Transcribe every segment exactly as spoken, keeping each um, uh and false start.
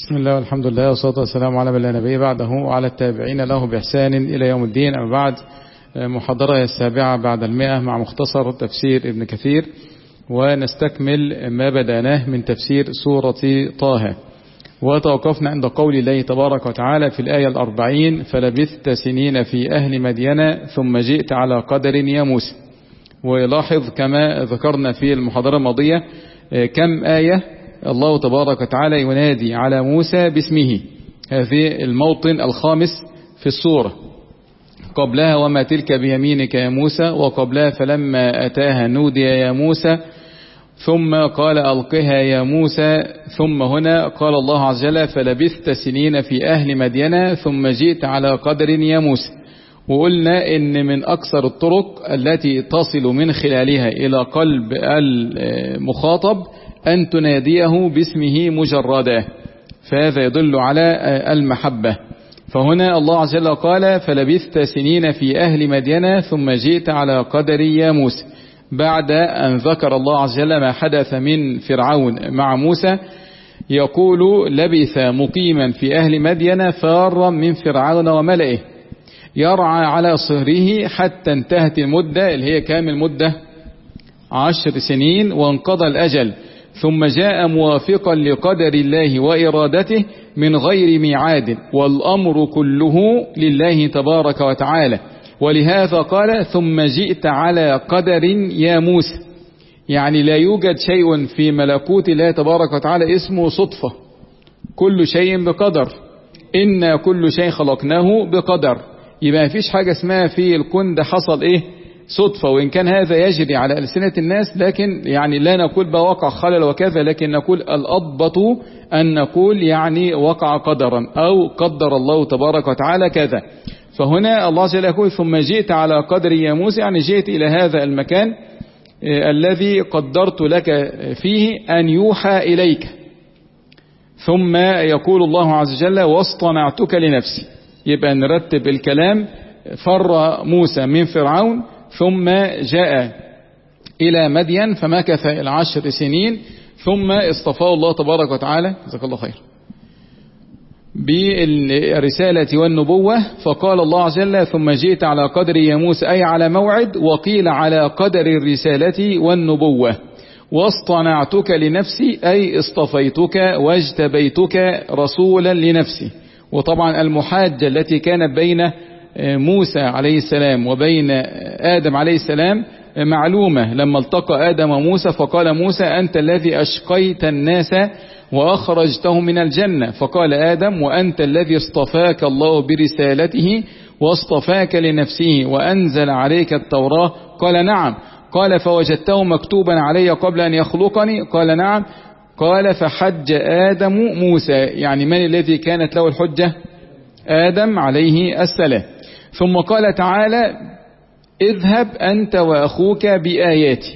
بسم الله والحمد لله والصلاة والسلام على من لا نبي بعده وعلى التابعين له بإحسان إلى يوم الدين. أما بعد، محاضرة السابعة بعد المئة مع مختصر تفسير ابن كثير، ونستكمل ما بدأناه من تفسير سورة طه. وتوقفنا عند قول الله تبارك وتعالى في الآية الأربعين: فلبثت سنين في أهل مدين ثم جئت على قدر يا موسى. ولاحظ كما ذكرنا في المحاضرة الماضية كم آية الله تبارك وتعالى ينادي على موسى باسمه. هذه الموطن الخامس في السورة. قبلها وما تلك بيمينك يا موسى، وقبلها فلما أتاها نودي يا موسى، ثم قال ألقها يا موسى، ثم هنا قال الله عز وجل فلبثت سنين في أهل مدين ثم جئت على قدر يا موسى. وقلنا إن من أكثر الطرق التي تصل من خلالها إلى قلب المخاطب أن تناديه باسمه مجردا، فهذا يدل على المحبة. فهنا الله عز وجل قال فلبثت سنين في أهل مدين ثم جئت على قدر يا موسى، بعد أن ذكر الله عز وجل ما حدث من فرعون مع موسى. يقول لبث مقيما في أهل مدين فارا من فرعون وملئه يرعى على صهره حتى انتهت المدة اللي هي كامل مدة عشر سنين وانقضى الأجل، ثم جاء موافقا لقدر الله وإرادته من غير ميعاد، والأمر كله لله تبارك وتعالى. ولهذا قال ثم جئت على قدر يا موسى، يعني لا يوجد شيء في ملكوت الله تبارك وتعالى اسمه صدفة، كل شيء بقدر. إن كل شيء خلقناه بقدر، يبقى مفيش حاجة اسمها في الكون ده حصل ايه صدفة. وإن كان هذا يجري على ألسنة الناس، لكن يعني لا نقول بوقع خلل وكذا، لكن نقول الأضبط أن نقول يعني وقع قدرا أو قدر الله تبارك وتعالى كذا. فهنا الله جل يقول ثم جئت على قدر يا موسى، يعني جئت إلى هذا المكان الذي قدرت لك فيه أن يوحى إليك. ثم يقول الله عز وجل واصطنعتك لنفسي. يبقى نرتب الكلام: فر موسى من فرعون، ثم جاء إلى مدين فمكث العشر سنين، ثم اصطفاه الله تبارك وتعالى جزاك الله خير بالرسالة والنبوة. فقال الله عز وجل ثم جئت على قدر يا موسى، أي على موعد، وقيل على قدر الرسالة والنبوة. واصطنعتك لنفسي أي اصطفيتك واجتبيتك رسولا لنفسي. وطبعا المحاجة التي كانت بين موسى عليه السلام وبين آدم عليه السلام معلومة. لما التقى آدم وموسى فقال موسى أنت الذي أشقيت الناس وأخرجتهم من الجنة، فقال آدم وأنت الذي اصطفاك الله برسالته واصطفاك لنفسه وأنزل عليك التوراة، قال نعم. قال فوجدته مكتوبا علي قبل أن يخلقني، قال نعم. قال فحج آدم موسى، يعني من الذي كانت له الحجة؟ آدم عليه السلام. ثم قال تعالى اذهب أنت وأخوك بآياتي.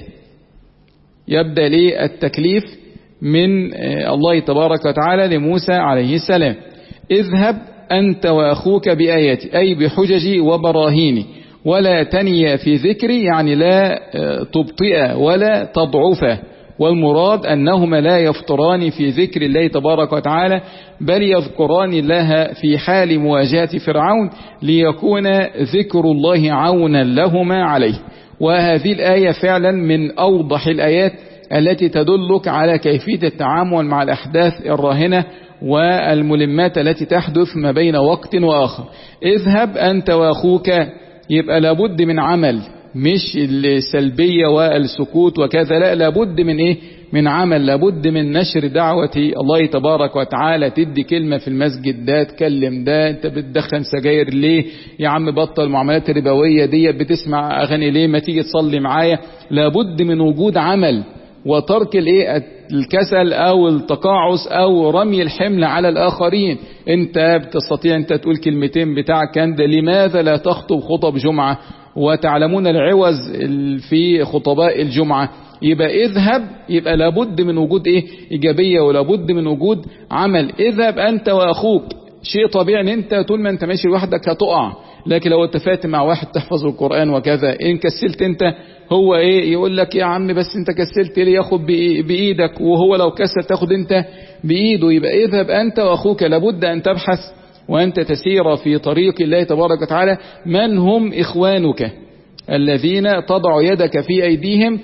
يبدأ لي التكليف من الله تبارك وتعالى لموسى عليه السلام: اذهب أنت وأخوك بآياتي، أي بحججي وبراهيني، ولا تني في ذكري، يعني لا تبطئ ولا تضعف. والمراد أنهما لا يفطران في ذكر الله تبارك وتعالى، بل يذكران الله في حال مواجهة فرعون، ليكون ذكر الله عونا لهما عليه. وهذه الآية فعلا من أوضح الآيات التي تدلك على كيفية التعامل مع الأحداث الراهنة والملمات التي تحدث ما بين وقت وآخر. اذهب أنت وأخوك، يبقى لابد من عمل، مش السلبية والسكوت وكذا، لا، لابد من ايه؟ من عمل، لابد من نشر دعوة الله تبارك وتعالى. تدي كلمة في المسجد، ده تكلم ده، انت بتدخن سجاير ليه يا عم؟ بطل المعاملات الربوية دي، بتسمع اغاني ليه؟ ما تيجي تصلي معايا. لابد من وجود عمل وترك الايه الكسل او التقاعس او رمي الحمل على الاخرين. انت بتستطيع انت تقول كلمتين بتاعك كان ده، لماذا لا تخطب خطب جمعة وتعلمون العوز في خطباء الجمعة؟ يبقى اذهب، يبقى لابد من وجود ايه؟ ايجابية، ولابد من وجود عمل. اذهب انت واخوك، شيء طبيعي ان انت طول ما انت ماشي لوحدك هتقع، لكن لو اتفقت مع واحد تحفظ القرآن وكذا، ان كسلت انت هو ايه يقول لك يا عم بس انت كسلت ليه، ياخد بايدك، وهو لو كسل تاخد انت بايده. يبقى اذهب انت واخوك، لابد ان تبحث وانت تسير في طريق الله تبارك وتعالى من هم اخوانك الذين تضع يدك في ايديهم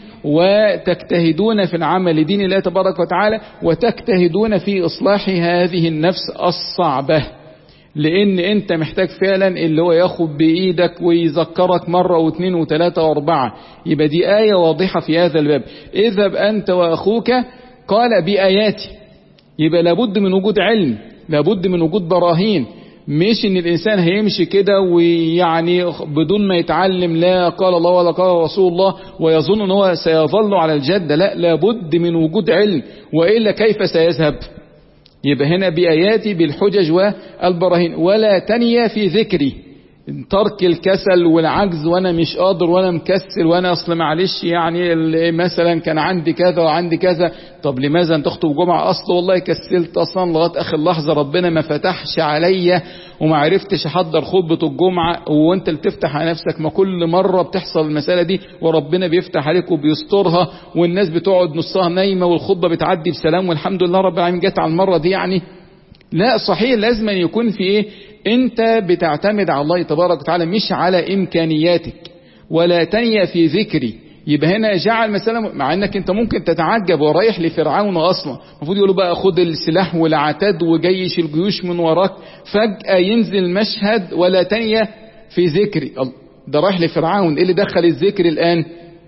وتجتهدون في العمل لدين الله تبارك وتعالى، وتجتهدون في اصلاح هذه النفس الصعبة. لان انت محتاج فعلا اللي هو ياخد بايدك ويذكرك مرة واثنين وثلاثة واربعة. يبقى دي آية واضحة في هذا الباب، اذهب انت واخوك قال بآياتي. يبقى لابد من وجود علم، لابد من وجود براهين، مش ان الانسان هيمشي كده ويعني بدون ما يتعلم لا قال الله ولا قال رسول الله ويظن ان هو سيظل على الجدة. لا، لابد من وجود علم، وإلا كيف سيذهب؟ يبقى هنا بآياتي بالحجج والبراهين. ولا تنيا في ذكري، ترك الكسل والعجز، وانا مش قادر وانا مكسل وانا اصل معلش يعني مثلا كان عندي كذا وعندي كذا. طب لماذا ان تخطب جمعة؟ اصل والله كسلت اصلا لغايه اخر لحظه، ربنا ما فتحش عليا وما عرفتش احضر خطبه الجمعه. وانت اللي تفتح على نفسك، ما كل مره بتحصل المساله دي وربنا بيفتح عليك وبيسترها، والناس بتقعد نصها نايمه والخطبه بتعدي بسلام والحمد لله رب العالمين جت على المره دي يعني. لا صحيح، لازم يكون في ايه، انت بتعتمد على الله تبارك وتعالى مش على امكانياتك. ولا تنيا في ذكري، يبقى هنا جعل مثلا، مع انك انت ممكن تتعجب ورايح لفرعون اصلا، المفروض يقولوا بقى خد السلاح والعتاد وجيش الجيوش من وراك، فجأة ينزل المشهد ولا تنيا في ذكري. ده رايح لفرعون، ايه اللي دخل الذكر الان؟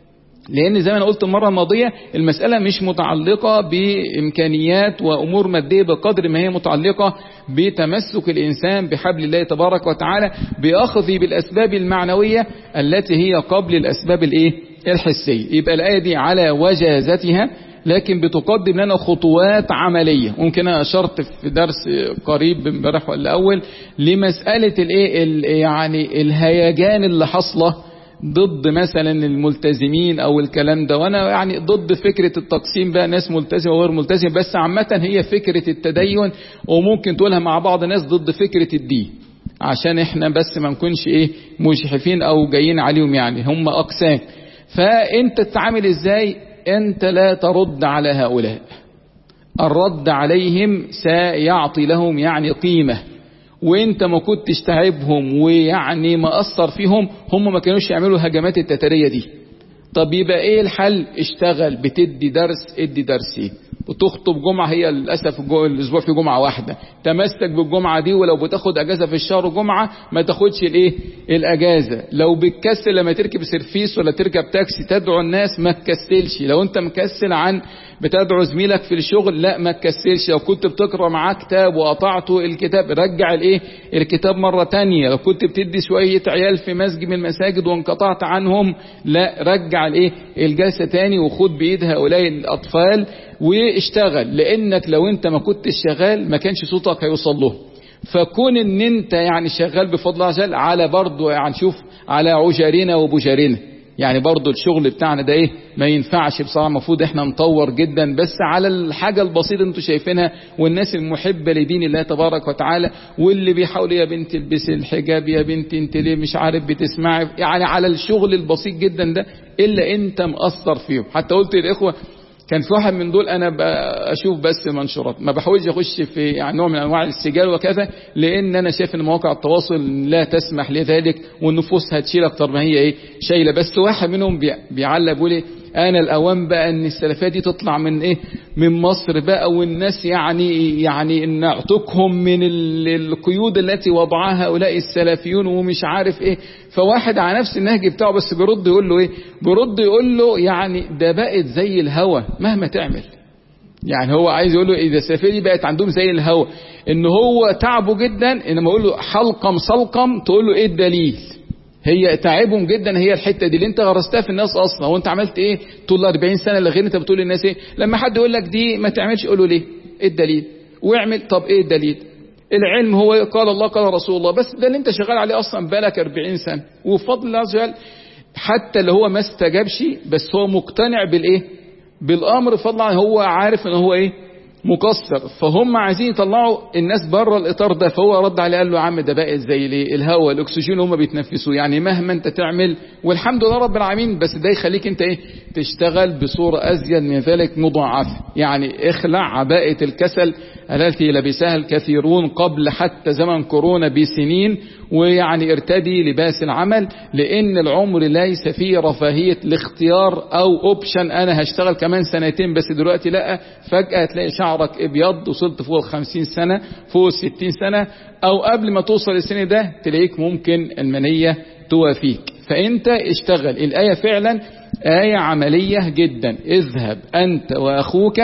لان زي ما انا قلت المره الماضيه، المساله مش متعلقه بامكانيات وامور ماديه بقدر ما هي متعلقه بتمسك الانسان بحبل الله تبارك وتعالى، باخذ بالاسباب المعنويه التي هي قبل الاسباب الايه الحسيه. يبقى الايه دي على وجازتها، لكن بتقدم لنا خطوات عمليه. ممكن انا اشرت في درس قريب امبارح ولا اول لمساله الايه يعني الهيجان اللي حصله ضد مثلا الملتزمين او الكلام ده. وانا يعني ضد فكرة التقسيم بقى ناس ملتزم وغير ملتزم، بس عامة هي فكرة التدين، وممكن تقولها مع بعض ناس ضد فكرة الدين، عشان احنا بس ما نكونش ايه مجحفين او جايين عليهم، يعني هم اقسام. فانت تتعامل ازاي؟ انت لا ترد على هؤلاء، الرد عليهم سيعطي لهم يعني قيمة، وانت ما كنتش تعبهم ويعني ما اثر فيهم، هم ما كانوش يعملوا هجمات التتارية دي. طب يبقى ايه الحل؟ اشتغل، بتدي درس ادي درسين، وتخطب جمعة، هي للأسف الاسبوع في جمعة واحدة، تمسك بالجمعة دي، ولو بتاخد اجازة في الشهر جمعة ما تاخدش الايه الاجازة. لو بتكسل لما تركب سيرفيس ولا تركب تاكسي تدعو الناس ما تكسلش. لو انت مكسل عن بتدعو زميلك في الشغل لا ما تكسلش. لو كنت بتقرأ معاه كتاب وقطعته الكتاب رجع الايه الكتاب مرة تانية. لو كنت بتدي شوية عيال في مسجد من المساجد وانقطعت عنهم لا رجع الايه الجلسة تاني، وخد بإيد هؤلاء الأطفال واشتغل. لأنك لو انت ما كنتش شغال ما كانش صوتك هيوصل له. فكون ان انت يعني شغال بفضل الله عز وجل على برضو يعني شوف على عجرنا وبجرنا، يعني برضو الشغل بتاعنا ده ايه ما ينفعش بصراحة، المفروض احنا نطور جدا، بس على الحاجة البسيطة انتوا شايفينها. والناس المحبة لدين الله تبارك وتعالى، واللي بيحاول يا بنت البسي الحجاب، يا بنت انت ليه مش عارف بتسمعي، يعني على الشغل البسيط جدا ده، الا انت مأثر فيهم. حتى قلت للاخوة كان في واحد من دول انا اشوف بس منشورات، ما بحاولش اخش في يعني نوع من انواع السجال وكذا، لان انا شايف ان مواقع التواصل لا تسمح لذلك، والنفوس هتشيل اكتر ما هي ايه شايله. بس واحد منهم بيعلق بيقول ايه انا الاوان بقى ان السلفيه دي تطلع من ايه من مصر بقى، والناس يعني يعني ان اعتقهم من القيود التي وضعها هؤلاء السلفيون ومش عارف ايه. فواحد على نفس النهج بتاعه بس بيرد يقول له ايه بيرد يقول له يعني ده بقت زي الهوى مهما تعمل. يعني هو عايز يقول له اذا السلفيه دي بقت عندهم زي الهوى، ان هو تعبه جدا، انما اقول له حلقم صلقم تقول له ايه الدليل؟ هي تعبهم جدا هي الحته دي اللي انت غرستها في الناس اصلا. وانت عملت ايه طول أربعين سنه اللي غير انت بتقول للناس ايه؟ لما حد يقول لك دي ما تعملش قول له ليه؟ ايه الدليل؟ واعمل. طب ايه الدليل؟ العلم هو قال الله قال رسول الله، بس ده اللي انت شغال عليه اصلا بقالك أربعين سنه. وفضل الله عز وجل حتى اللي هو ما استجابش بس هو مقتنع بالايه؟ بالامر، فضلا هو عارف ان هو ايه مقصر، فهم عايزين يطلعوا الناس بره الاطار ده. فهو رد عليه قال له: يا عم ده بقى زي ليه الهواء الاكسجين هم بيتنفسوا، يعني مهما انت تعمل والحمد لله رب العالمين، بس ده يخليك انت ايه تشتغل بصوره ازيد من ذلك مضاعفه. يعني اخلع عباءه الكسل التي لبسها الكثيرون قبل حتى زمن كورونا بسنين، ويعني ارتدي لباس العمل، لان العمر ليس فيه رفاهيه الاختيار او اوبشن انا هشتغل كمان سنتين بس دلوقتي لا. فجاه تلاقي شعرك ابيض وصلت فوق الخمسين سنه، فوق الستين سنه، او قبل ما توصل السن ده تلاقيك ممكن المنيه توافيك. فانت اشتغل. الايه فعلا آية عملية جدا: اذهب أنت وأخوك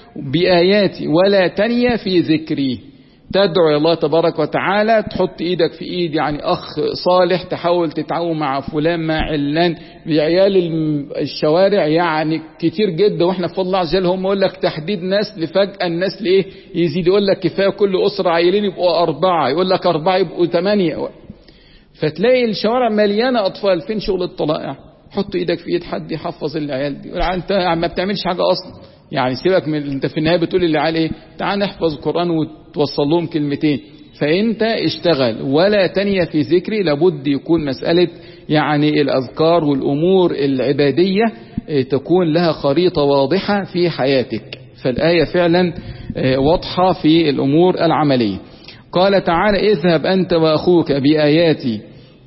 بآياتي ولا تنيا في ذكري. تدعو إلى الله تبارك وتعالى، تحط إيدك في إيد يعني أخ صالح، تحاول تتعاون مع فلان مع علان بعيال الشوارع يعني كتير جدا. وإحنا في فضل الله عز وجل هم يقول لك تحديد نسل، فجأة النسل إيه يزيد، يقول لك كفاية كل أسرة عيلين يبقوا أربعة، يقول لك أربعة يبقوا ثمانية. فتلاقي الشوارع مليانة أطفال. فين شغل الطلائع؟ حط ايدك في ايد حد يحفظ العيال دي. انت ما بتعملش حاجه اصلا، يعني سيبك من انت في النهايه بتقول للعيال ايه؟ تعال نحفظ القران وتوصل لهم كلمتين. فانت اشتغل ولا تنيا في ذكري. لابد يكون مساله يعني الاذكار والامور العباديه تكون لها خريطه واضحه في حياتك. فالايه فعلا واضحه في الامور العمليه. قال تعالى: اذهب انت واخوك باياتي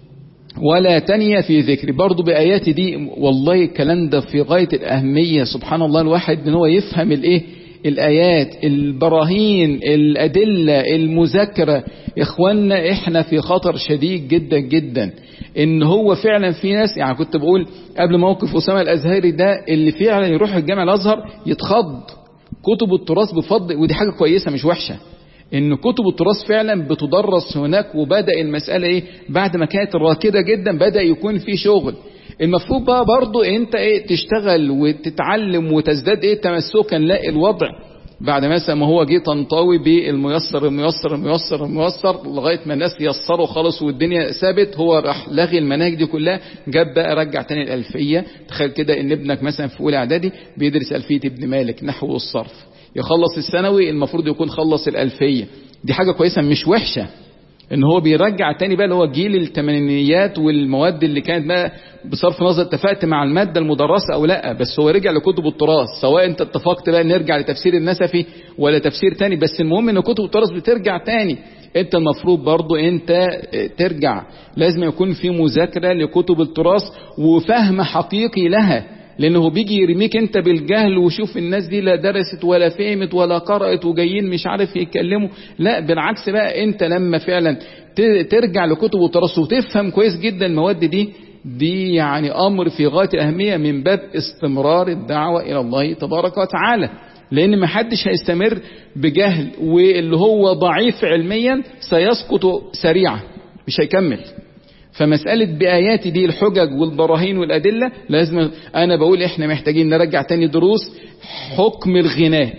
ولا تنيا في ذكري. برضو بآياتي دي والله الكلام ده في غاية الأهمية. سبحان الله، الواحد ان هو يفهم الايه الآيات، البراهين، الأدلة، المذاكرة. إخواننا احنا في خطر شديد جدا جدا، ان هو فعلا في ناس، يعني كنت بقول قبل موقف أسامة الأزهري ده، اللي فعلا يروح الجامع الأزهر يتخض. كتب التراث بفضل، ودي حاجة كويسة مش وحشة، ان كتب التراث فعلا بتدرس هناك. وبدأ المسألة ايه بعد ما كانت راكدة جدا بدأ يكون في شغل. المفروض بقى برضو انت ايه تشتغل وتتعلم وتزداد ايه تمسكا. لا الوضع بعد مثلا ما هو جه تنطوي بالميسر الميسر الميسر الميسر لغاية ما الناس يسروا خالص والدنيا ثابت، هو راح لغي المناهج دي كلها، جاب بقى رجع تاني الألفية. تخيل كده ان ابنك مثلا في اولى اعدادي بيدرس ألفية ابن مالك نحو والصرف، يخلص الثانوي المفروض يكون خلص الألفية. دي حاجة كويسة مش وحشة، ان هو بيرجع تاني بقى اللي هو جيل الثمانينيات والمواد اللي كانت بقى بصرف نظر اتفقت مع المادة المدرسة او لا، بس هو رجع لكتب التراث. سواء انت اتفقت بقى نرجع لتفسير النسفي ولا تفسير تاني، بس المهم ان كتب التراث بترجع تاني. انت المفروض برضو انت ترجع، لازم يكون في مذاكرة لكتب التراث وفهم حقيقي لها، لانه بيجي يرميك انت بالجهل. وشوف الناس دي لا درست ولا فهمت ولا قرأت وجايين مش عارف يتكلموا. لا بالعكس بقى، انت لما فعلا ترجع لكتب التراث وتفهم كويس جدا المواد دي دي يعني امر في غاية الاهمية من باب استمرار الدعوة الى الله تبارك وتعالى. لان ما حدش هيستمر بجهل، واللي هو ضعيف علميا سيسقط سريعا مش هيكمل. فمسألة بآياتي دي الحجج والبراهين والأدلة لازم. أنا بقول إحنا محتاجين نرجع تاني دروس حكم الغناء.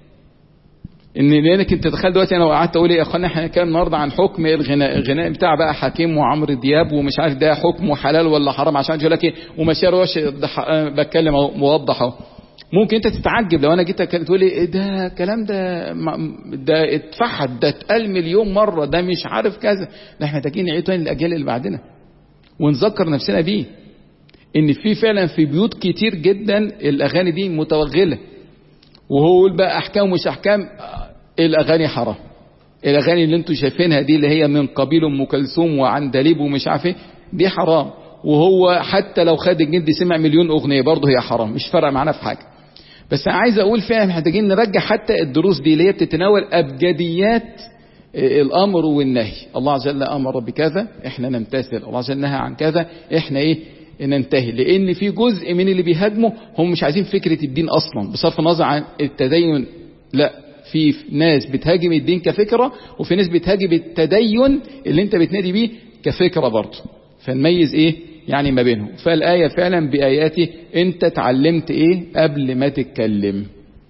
إن لأنك أنت تتخيل دلوقتي أنا قعدت أقول إيه يا أخوانا، إحنا كان النهاردة عن حكم الغناء، الغناء بتاع بقى حكيم وعمرو دياب ومش عارف ده حكمه حلال ولا حرام، عشان يقول لك إيه ومشي روش بتكلم أهو موضح أهو. ممكن أنت تتعجب لو أنا جيت تقول لي إيه ده الكلام ده ده اتفحت ده اتقال مليون مرة ده مش عارف كذا. ده إحنا محتاجين نعيد تاني الأجيال اللي بعدنا ونذكر نفسنا بيه، ان في فعلا في بيوت كتير جدا الاغاني دي متوغلة. وهو يقول بقى احكام مش احكام، الاغاني حرام. الاغاني اللي انتوا شايفينها دي اللي هي من قبيل ام كلثوم وعندليب ومش عارف ايه دي حرام. وهو حتى لو خد الجندي سمع مليون اغنية برضه هي حرام، مش فارقه معانا في حاجة. بس انا عايز اقول فعلا محتاجين نرجع حتى الدروس دي اللي هي بتتناول ابجديات الامر والنهي. الله عز وجل امر بكذا احنا نمتثل، الله عز وجل نهى عن كذا احنا ايه ننتهي. لان في جزء من اللي بيهاجموا هم مش عايزين فكرة الدين اصلا بصرف النظر عن التدين. لا، في ناس بتهاجم الدين كفكرة وفي ناس بتهاجم التدين اللي انت بتنادي بيه كفكرة برضه. فنميز ايه يعني ما بينهم. فالآية فعلا بآياتي انت اتعلمت ايه قبل ما تتكلم،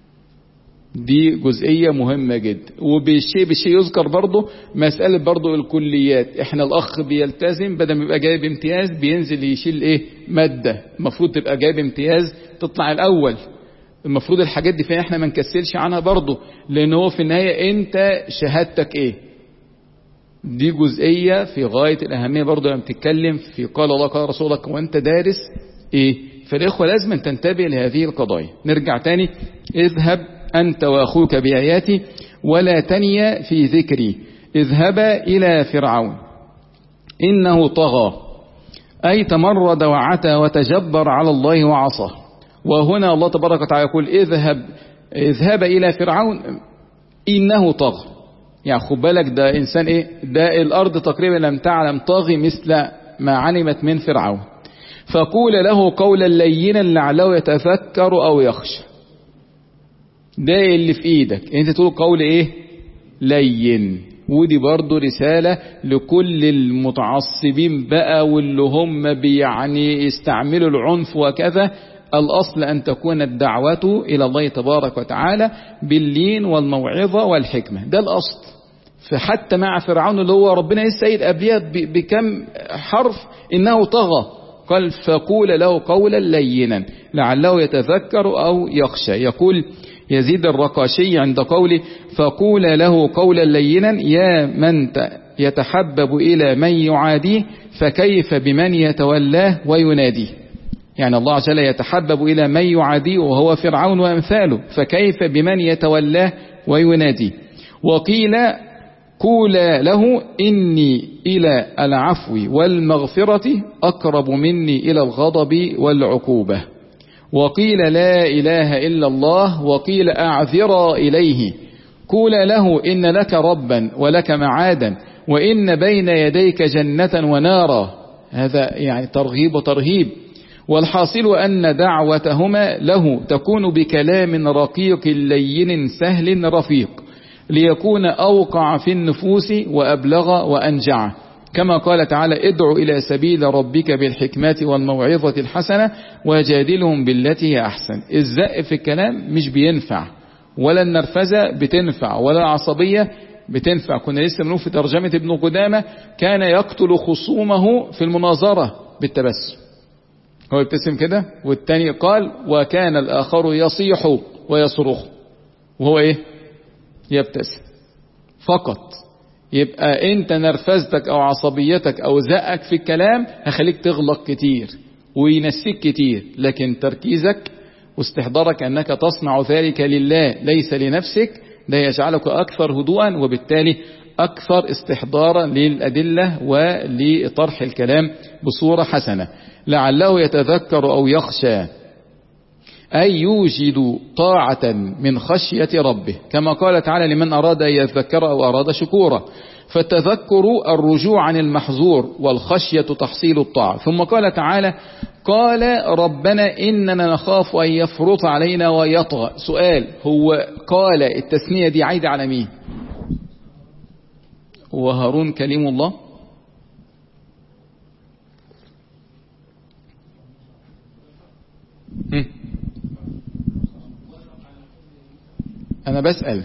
دي جزئية مهمة جدا. وبالشيء بالشيء يذكر برضه مسألة برضه الكليات. احنا الاخ بيلتزم بدل ما يبقى جايب امتياز بينزل يشيل ايه مادة، المفروض تبقى جايب امتياز تطلع الاول. المفروض الحاجات دي فيها احنا ما نكسلش عنها برضه، لان هو في النهاية انت شهادتك ايه؟ دي جزئية في غاية الأهمية برضه لما تتكلم في قال الله قال رسولك وانت دارس ايه. فالإخوة لازم تنتبه لهذه القضايا. نرجع تاني، اذهب أنت وأخوك بآياتي ولا تنيا في ذكري اذهبا إلى فرعون إنه طغى، أي تمرد وعتى وتجبر على الله وعصاه. وهنا الله تبارك وتعالى يقول اذهب اذهب إلى فرعون إنه طغى. يعني خد بالك ده إنسان إيه؟ ده الأرض تقريبا لم تعلم طاغي مثل ما علمت من فرعون. فقول له قولا لينا لعله يتفكر أو يخشى. ده اللي في إيدك أنت تقول قول إيه؟ لين. ودي برضو رسالة لكل المتعصبين بقى واللي هم بيعني يستعملوا العنف وكذا. الأصل أن تكون الدعوة إلى الله تبارك وتعالى باللين والموعظة والحكمة، ده الأصل. فحتى مع فرعون اللي هو ربنا السيد أبيات بكم حرف إنه طغى، قال فقول له قولا لينا لعله يتذكر أو يخشى. يقول يزيد الرقاشي عند قوله فقول له قولا لينا يا من يتحبب إلى من يعاديه فكيف بمن يتولاه ويناديه. يعني الله عز وجل يتحبب إلى من يعاديه وهو فرعون وأمثاله، فكيف بمن يتولاه ويناديه. وقيل قول له إني إلى العفو والمغفرة أقرب مني إلى الغضب والعقوبة. وقيل لا إله إلا الله وقيل أعذر إليه. قول له إن لك ربا ولك معادا وإن بين يديك جنة ونارا. هذا يعني ترغيب وترهيب. والحاصل أن دعوتهما له تكون بكلام رقيق لين سهل رفيق ليكون أوقع في النفوس وأبلغ وأنجع، كما قال تعالى ادع إلى سبيل ربك بالحكمة والموعظة الحسنة وجادلهم بالتي هي أحسن. الزق في الكلام مش بينفع، ولا النرفزة بتنفع، ولا العصبية بتنفع. كنا لسه بنقول في ترجمة ابن قدامة كان يقتل خصومه في المناظرة بالتبسم. هو يبتسم كده، والتاني قال وكان الآخر يصيح ويصرخ وهو ايه؟ يبتسم فقط. يبقى انت نرفزتك او عصبيتك او زقك في الكلام هخليك تغلق كتير وينسيك كتير، لكن تركيزك واستحضارك انك تصنع ذلك لله ليس لنفسك ده يجعلك اكثر هدوءا وبالتالي اكثر استحضارا للادلة ولطرح الكلام بصورة حسنة. لعله يتذكر او يخشى أي يوجد طاعة من خشية ربه، كما قال تعالى لمن أراد أن يذكر أو أراد شكورا. فالتذكر الرجوع عن المحظور والخشية تحصيل الطاعة. ثم قال تعالى قال ربنا إننا نخاف أن يفرط علينا ويطغى. سؤال، هو قال التثنية دي عايدة على مين؟ وهارون كليم الله؟ أنا بسأل.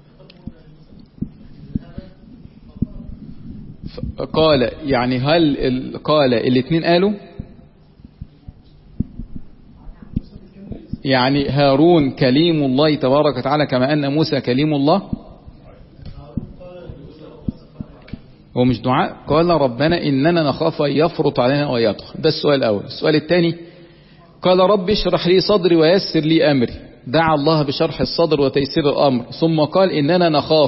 قال يعني هل قال الاثنين قالوا؟ يعني هارون كليم الله تبارك وتعالى كما أن موسى كليم الله؟ هو مش دعاء؟ قال ربنا إننا نخاف أن يفرط علينا ويطغى. ده السؤال الأول. السؤال الثاني قال رب اشرح لي صدري ويسر لي أمري. دعا الله بشرح الصدر وتيسير الأمر، ثم قال إننا نخاف.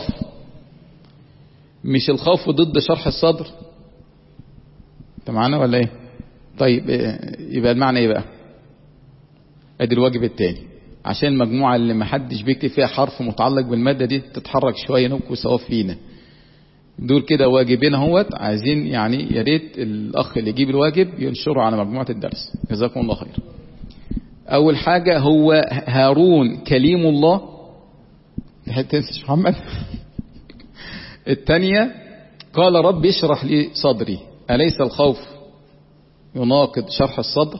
مش الخوف ضد شرح الصدر؟ انت معانا ولا ايه؟ طيب يبقى المعنى ايه بقى؟ ادي الواجب الثاني عشان المجموعة اللي ما حدش بيكتب فيها حرف متعلق بالمادة دي تتحرك شوية نبكوا سوا فينا. دول كده واجبين اهوت، عايزين يعني يا ريت الاخ اللي يجيب الواجب ينشره على مجموعة الدرس. جزاكم الله خير. اول حاجة هو هارون كليم الله، تنسى محمد. الثانية قال رب اشرح لي صدري، أليس الخوف يناقض شرح الصدر؟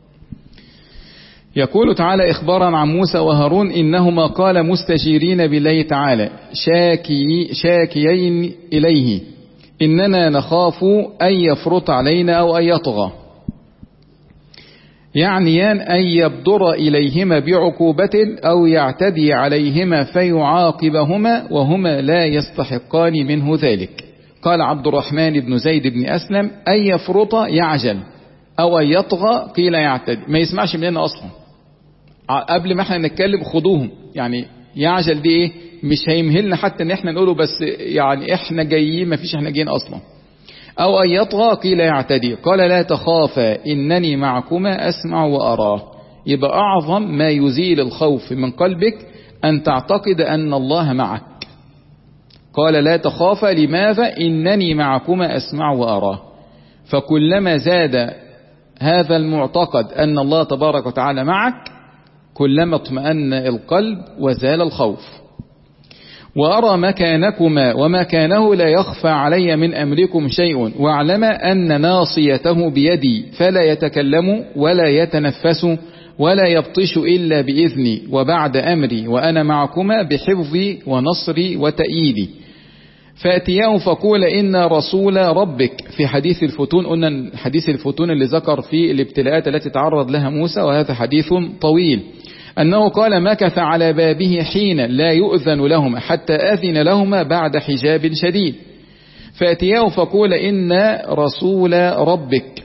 يقول تعالى إخبارا عن موسى وهارون إنهما قال مستجيرين بالله تعالى شاكي شاكيين إليه إننا نخاف أن يفرط علينا أو أن يطغى. يعنيان أن يبدر إليهما بعقوبة أو يعتدي عليهما فيعاقبهما وهما لا يستحقان منه ذلك. قال عبد الرحمن بن زيد بن أسلم: أن يفرط يعجل أو أن يطغى قيل يعتدي. ما يسمعش مننا أصلا قبل ما احنا نتكلم خدوهم. يعني يعجل دي ايه؟ مش هيمهلنا حتى ان احنا نقوله، بس يعني احنا جايين، ما فيش احنا جايين اصلا. او ان يطغى قيل يعتدي. قال: لا تخافا انني معكما اسمع وارى. يبقى اعظم ما يزيل الخوف من قلبك ان تعتقد ان الله معك. قال: لا تخافا. لماذا؟ انني معكما اسمع وارى. فكلما زاد هذا المعتقد ان الله تبارك وتعالى معك كلما اطمأن القلب وزال الخوف. وأرى مكانكما ومكانه لا يخفى علي من أمركم شيء، واعلم أن ناصيته بيدي فلا يتكلم ولا يتنفس ولا يبطش إلا بإذني وبعد أمري، وأنا معكما بحفظي ونصري وتأييدي. فأتياه فقول: إن رسول ربك. في حديث الفتون، قلنا حديث الفتون اللي ذكر فيه الابتلاءات التي تعرض لها موسى، وهذا حديث طويل، أنه قال: مكث على بابه حين لا يؤذن لهما حتى أذن لهما بعد حجاب شديد. فأتياه فقول: إن رسول ربك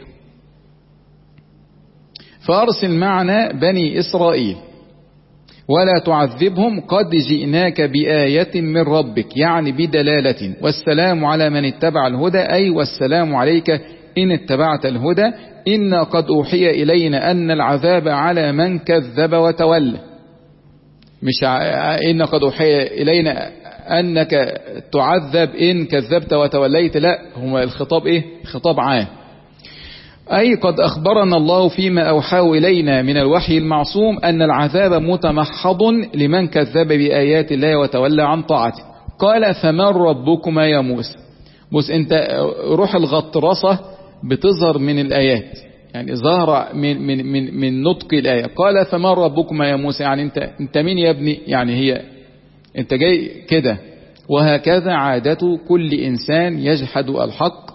فأرسل معنا بني إسرائيل ولا تعذبهم قد جئناك بآية من ربك، يعني بدلالة، والسلام على من اتبع الهدى، أي والسلام عليك إن اتبعت الهدى، إن قد أوحي إلينا أن العذاب على من كذب وتولى. مش إن قد أوحي إلينا أنك تعذب إن كذبت وتوليت، لا، هو الخطاب إيه؟ خطاب عام. أي قد أخبرنا الله فيما أوحاه إلينا من الوحي المعصوم أن العذاب متمحض لمن كذب بآيات الله وتولى عن طاعته. قال: فمن ربكما يا موسى؟ بص انت، روح الغطرسة بتظهر من الآيات، يعني ظهر من, من, من, من نطق الآية. قال: فمن ربكما يا موسى؟ يعني انت, انت مين يا ابني؟ يعني هي انت جاي كده. وهكذا عادة كل إنسان يجحد الحق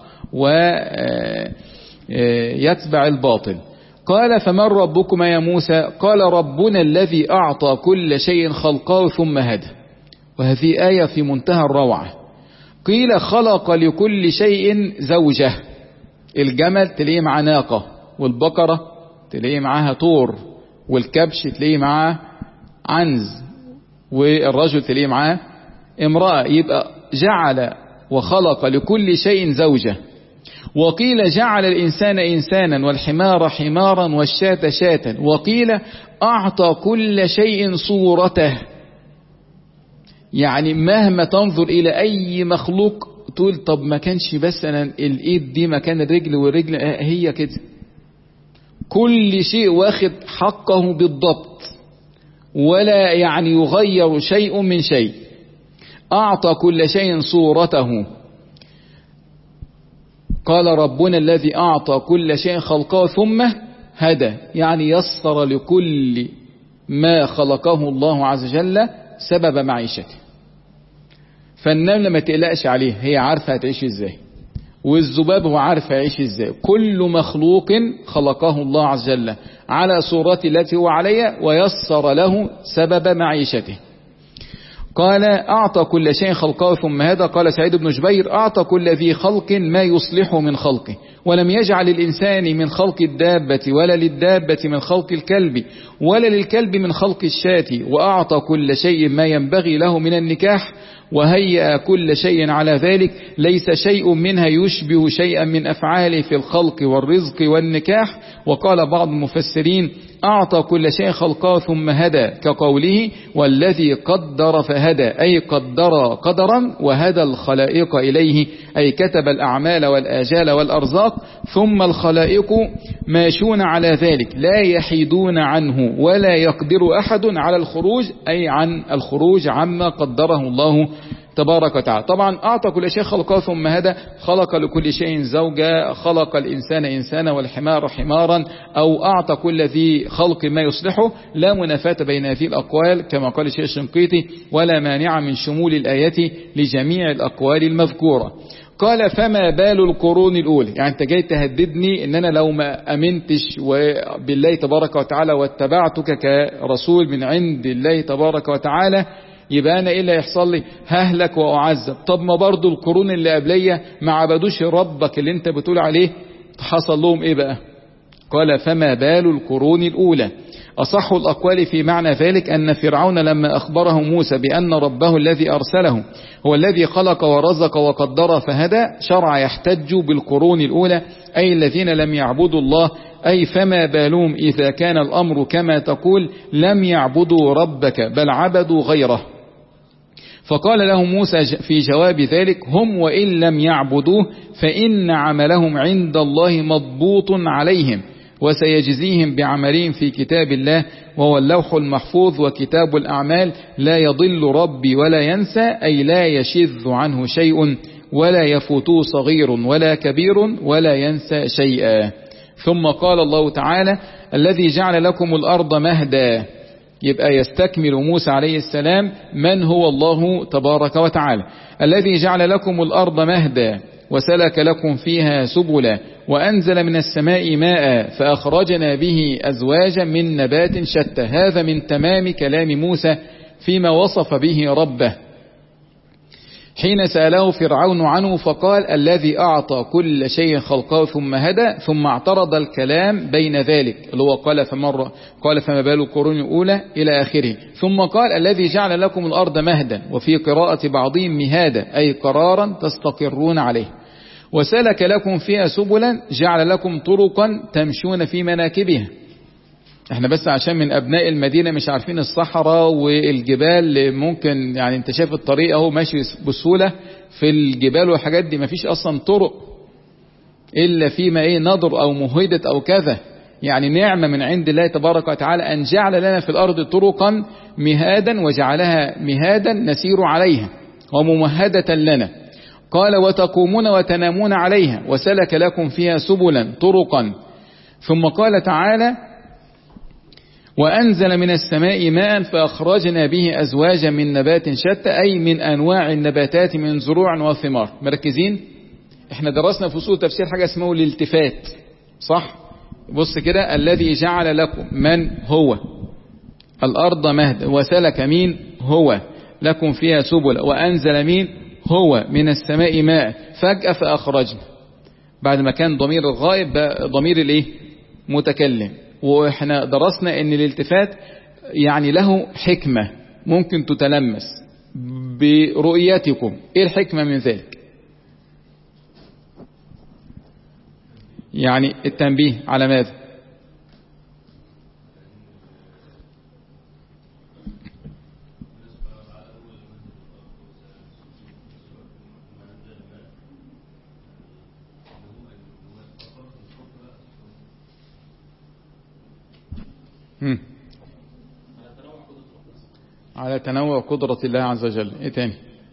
ويتبع الباطل. قال: فمن ربكما يا موسى؟ قال: ربنا الذي أعطى كل شيء خلقه ثم هدى. وهذه آية في منتهى الروعة. قيل: خلق لكل شيء زوجه. الجمل تلاقيه معاه ناقة، والبقرة تلاقيه معاها طور، والكبش تلاقيه معاه عنز، والرجل تلاقيه معاه امرأة. يبقى جعل وخلق لكل شيء زوجه. وقيل: جعل الإنسان إنسانا والحمار حمارا والشاة شاة. وقيل: أعطى كل شيء صورته. يعني مهما تنظر إلى أي مخلوق تقول: طب ما كانش بس أنا الإيد دي مكان الرجل، والرجل هي كده. كل شيء واخد حقه بالضبط، ولا يعني يغير شيء من شيء. أعطى كل شيء صورته. قال: ربنا الذي أعطى كل شيء خلقه ثم هدى، يعني يسر لكل ما خلقه الله عز وجل سبب معيشته. فالنملة ما تقلقش عليه، هي عارفة هتعيش ازاي، والذباب هو عارف هيعيش ازاي. كل مخلوق خلقه الله عز وجل على صورته التي هو عليها، ويسر له سبب معيشته. قال: أعطى كل شيء خلقه ثم هدى. قال سعيد بن جبير: أعطى كل ذي خلق ما يصلحه من خلقه، ولم يجعل الإنسان من خلق الدابة، ولا للدابة من خلق الكلب، ولا للكلب من خلق الشاة. وأعطى كل شيء ما ينبغي له من النكاح، وهيأ كل شيء على ذلك، ليس شيء منها يشبه شيئا من أفعاله في الخلق والرزق والنكاح. وقال بعض المفسرين: أعطى كل شيء خلقه ثم هدى، كقوله: والذي قدر فهدى، أي قدر قدرا وهدى الخلائق إليه، أي كتب الأعمال والآجال والأرزاق، ثم الخلائق ماشون على ذلك لا يحيدون عنه، ولا يقدر أحد على الخروج، أي عن الخروج عما قدره الله تبارك وتعالى. طبعا أعطى كل شيء خلقه ثم هدى، خلق لكل شيء زوجا، خلق الإنسان إنسانا والحمار حمارا، أو أعطى كل ذي خلق ما يصلحه. لا منافاة بين هذه الأقوال كما قال الشيخ الشنقيطي، ولا مانع من شمول الآية لجميع الأقوال المذكورة. قال فما بال القرون الأولى، يعني أنت جاي تهددني إن أنا لو ما أمنتش بالله تبارك وتعالى واتبعتك كرسول من عند الله تبارك وتعالى يبقى أنا إيه اللي هيحصل لي؟ ههلك وأعذب. طب ما برضو القرون اللي قبلية ما عبدوش ربك اللي أنت بتقول عليه، حصل لهم إيه بقى؟ قال فما بال القرون الأولى. أصح الأقوال في معنى ذلك أن فرعون لما أخبره موسى بأن ربه الذي أرسله هو الذي خلق ورزق وقدر فهدى، شرع يحتج بالقرون الأولى أي الذين لم يعبدوا الله، أي فما بالهم إذا كان الأمر كما تقول لم يعبدوا ربك بل عبدوا غيره. فقال لهم موسى في جواب ذلك هم وإن لم يعبدوه فإن عملهم عند الله مضبوط عليهم وسيجزيهم بعملهم في كتاب الله وهو اللوح المحفوظ وكتاب الأعمال لا يضل ربي ولا ينسى، أي لا يشذ عنه شيء ولا يفوته صغير ولا كبير ولا ينسى شيئا. ثم قال الله تعالى الذي جعل لكم الأرض مهدا، يبقى يستكمل موسى عليه السلام من هو الله تبارك وتعالى. الذي جعل لكم الأرض مهدا وسلك لكم فيها سبلا وأنزل من السماء ماء فأخرجنا به أزواجا من نبات شتى. هذا من تمام كلام موسى فيما وصف به ربه حين سأله فرعون عنه فقال الذي أعطى كل شيء خلقه ثم هدى، ثم اعترض الكلام بين ذلك اللي هو قال فمر قال فما بال القرون الأولى إلى آخره، ثم قال الذي جعل لكم الأرض مهدا، وفي قراءة بعضهم مهادا أي قرارا تستقرون عليه، وسلك لكم فيها سبلا جعل لكم طرقا تمشون في مناكبها. احنا بس عشان من ابناء المدينة مش عارفين الصحراء والجبال، ممكن يعني انت شايف الطريق اهو ماشي بسهولة في الجبال والحاجات دي، مفيش اصلا طرق الا فيما ايه نضر او مهدت او كذا. يعني نعمة من عند الله تبارك وتعالى ان جعل لنا في الارض طرقا مهادا وجعلها مهادا نسير عليها وممهدة لنا. قال وتقومون وتنامون عليها وسلك لكم فيها سبلا طرقا. ثم قال تعالى وأنزل من السماء ماء فأخرجنا به أزواجا من نبات شتى، أي من أنواع النباتات من زروع وثمار. مركزين؟ احنا درسنا في أصول تفسير حاجة اسمه الالتفات، صح؟ بص كده الذي جعل لكم من هو الأرض مهدا وسلك مين هو لكم فيها سبل وأنزل مين هو من السماء ماء، فجأة فأخرجنا بعد ما كان ضمير الغائب بقى ضمير الايه متكلم. واحنا درسنا ان الالتفات يعني له حكمة ممكن تتلمس برؤيتكم. ايه الحكمة من ذلك؟ يعني التنبيه على ماذا؟ هم. على تنوع قدرة الله عز وجل. ايه تاني؟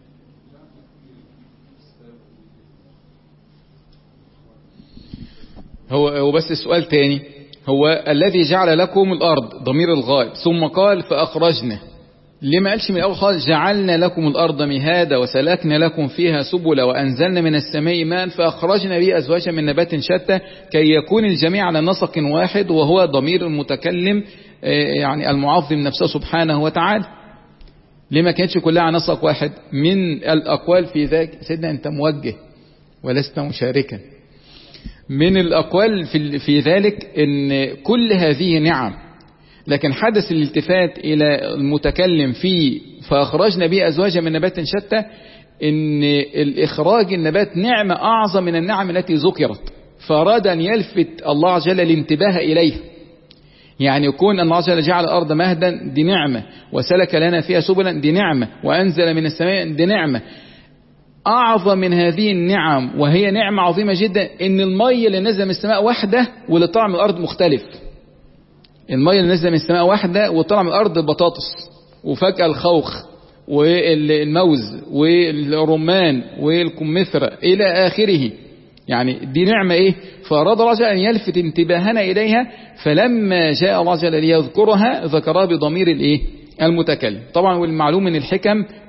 هو هو بس السؤال تاني، هو الذي جعل لكم الأرض ضمير الغائب ثم قال فأخرجنا، ليه ما قالش من الأول خالص جعلنا لكم الأرض مهادا وسلكنا لكم فيها سبلا وأنزلنا من السماء ماء فأخرجنا به أزواجا من نبات شتى، كي يكون الجميع على نسق واحد وهو ضمير المتكلم يعني المعظم نفسه سبحانه وتعالى. ليه ما كانتش كلها على نسق واحد؟ من الأقوال في ذلك سيدنا أنت موجه ولست مشاركا. من الأقوال في في ذلك ان كل هذه نعم، لكن حدث الالتفات إلى المتكلم فيه فأخرجنا به أزواجا من نبات شتى، إن الإخراج النبات نعمة أعظم من النعم التي ذكرت، فأراد أن يلفت الله عز وجل الانتباه إليه. يعني يكون أن الله عز وجل جعل الأرض مهدا دي نعمة، وسلك لنا فيها سبلا دي نعمة، وأنزل من السماء دي نعمة. أعظم من هذه النعم وهي نعمة عظيمة جدا إن المية اللي نزل من السماء واحدة واللي طلع من الأرض مختلف. المية اللي نزل من السماء واحدة وطلع من الأرض البطاطس وفجأة الخوخ والموز والرمان والكمثرى إلى آخره. يعني دي نعمة إيه؟ فأراد الله عز وجل أن يلفت انتباهنا إليها، فلما جاء الله عز وجل ليذكرها ذكرها بضمير الإيه؟ المتكلم. طبعا والمعلوم من الحكم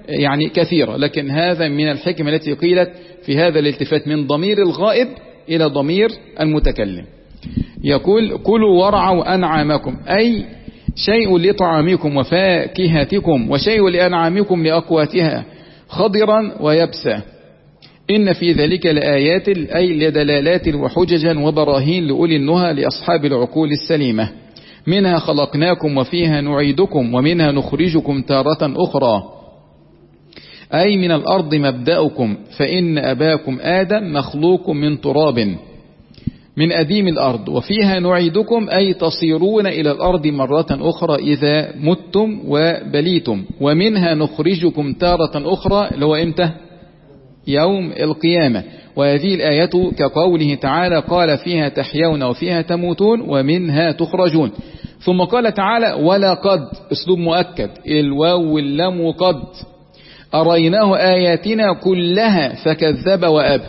يعني كثيرة، لكن هذا من الحكمة التي قيلت في هذا الالتفات من ضمير الغائب إلى ضمير المتكلم. يقول كلوا وارعوا أنعامكم، أي شيء لطعامكم وفاكهتكم وشيء لأنعامكم لأقواتها خضرا ويبسا، إن في ذلك لآيات أي لدلالات وحججا وبراهين لأولي النهى لأصحاب العقول السليمة. منها خلقناكم وفيها نعيدكم ومنها نخرجكم تارة أخرى، أي من الأرض مبدأكم، فإن أباكم آدم مخلوق من تراب من أديم الأرض، وفيها نعيدكم أي تصيرون إلى الأرض مرة أخرى إذا متم وبليتم، ومنها نخرجكم تارة أخرى اللي هو إمتى؟ يوم القيامة. وهذه الآية كقوله تعالى قال فيها تحيون وفيها تموتون ومنها تخرجون. ثم قال تعالى ولقد، أسلوب مؤكد، الواو واللام وقد، أريناه آياتنا كلها فكذب وأبى.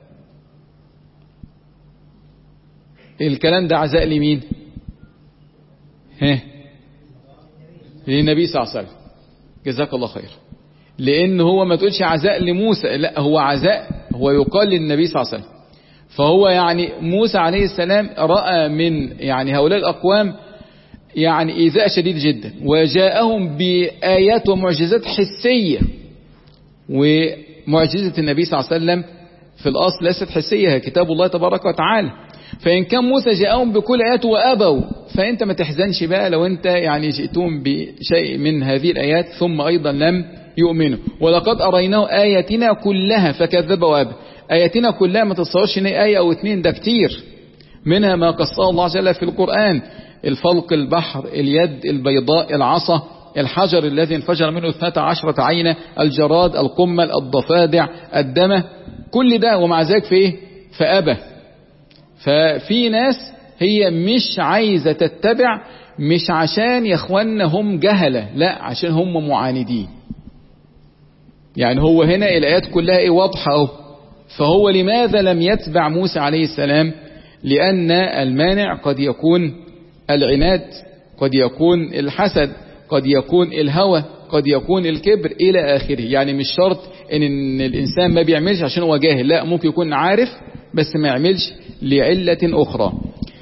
الكلام ده عزاء لمين؟ ها، للنبي صلى الله عليه وسلم، جزاك الله خير. لأن هو ما تقولش عزاء لموسى، لا هو عزاء، هو يقال للنبي صلى الله عليه وسلم. فهو يعني موسى عليه السلام رأى من يعني هؤلاء الأقوام يعني إيذاء شديد جدا، وجاءهم بآيات ومعجزات حسية، ومعجزة النبي صلى الله عليه وسلم في الأصل ليست حسية، كتاب الله تبارك وتعالى. فإن كان موسى جاءهم بكل آيات وأبوا، فأنت ما تحزنش بقى لو أنت يعني جئتهم بشيء من هذه الآيات ثم أيضا لم يؤمنوا. ولقد أريناه آياتنا كلها فكذب وأبى. آياتنا كلها ما تتصورش إن آية أو اتنين، ده كتير، منها ما قصه الله عز وجل في القرآن: الفلق، البحر، اليد البيضاء، العصا، الحجر الذي انفجر منه اثنتا عشرة عينة، الجراد، القمل، الضفادع، الدمة، كل ده. ومع ذلك في ايه؟ فأبى. ففي ناس هي مش عايزة تتبع، مش عشان يا اخوانا هم جهلة، لا عشان هم معاندين. يعني هو هنا الآيات كلها ايه؟ واضحة اهو. فهو لماذا لم يتبع موسى عليه السلام؟ لأن المانع قد يكون العناد، قد يكون الحسد، قد يكون الهوى، قد يكون الكبر إلى آخره. يعني مش شرط إن الإنسان ما بيعملش عشان هو جاهل، لا، ممكن يكون عارف بس ما يعملش لعلة أخرى.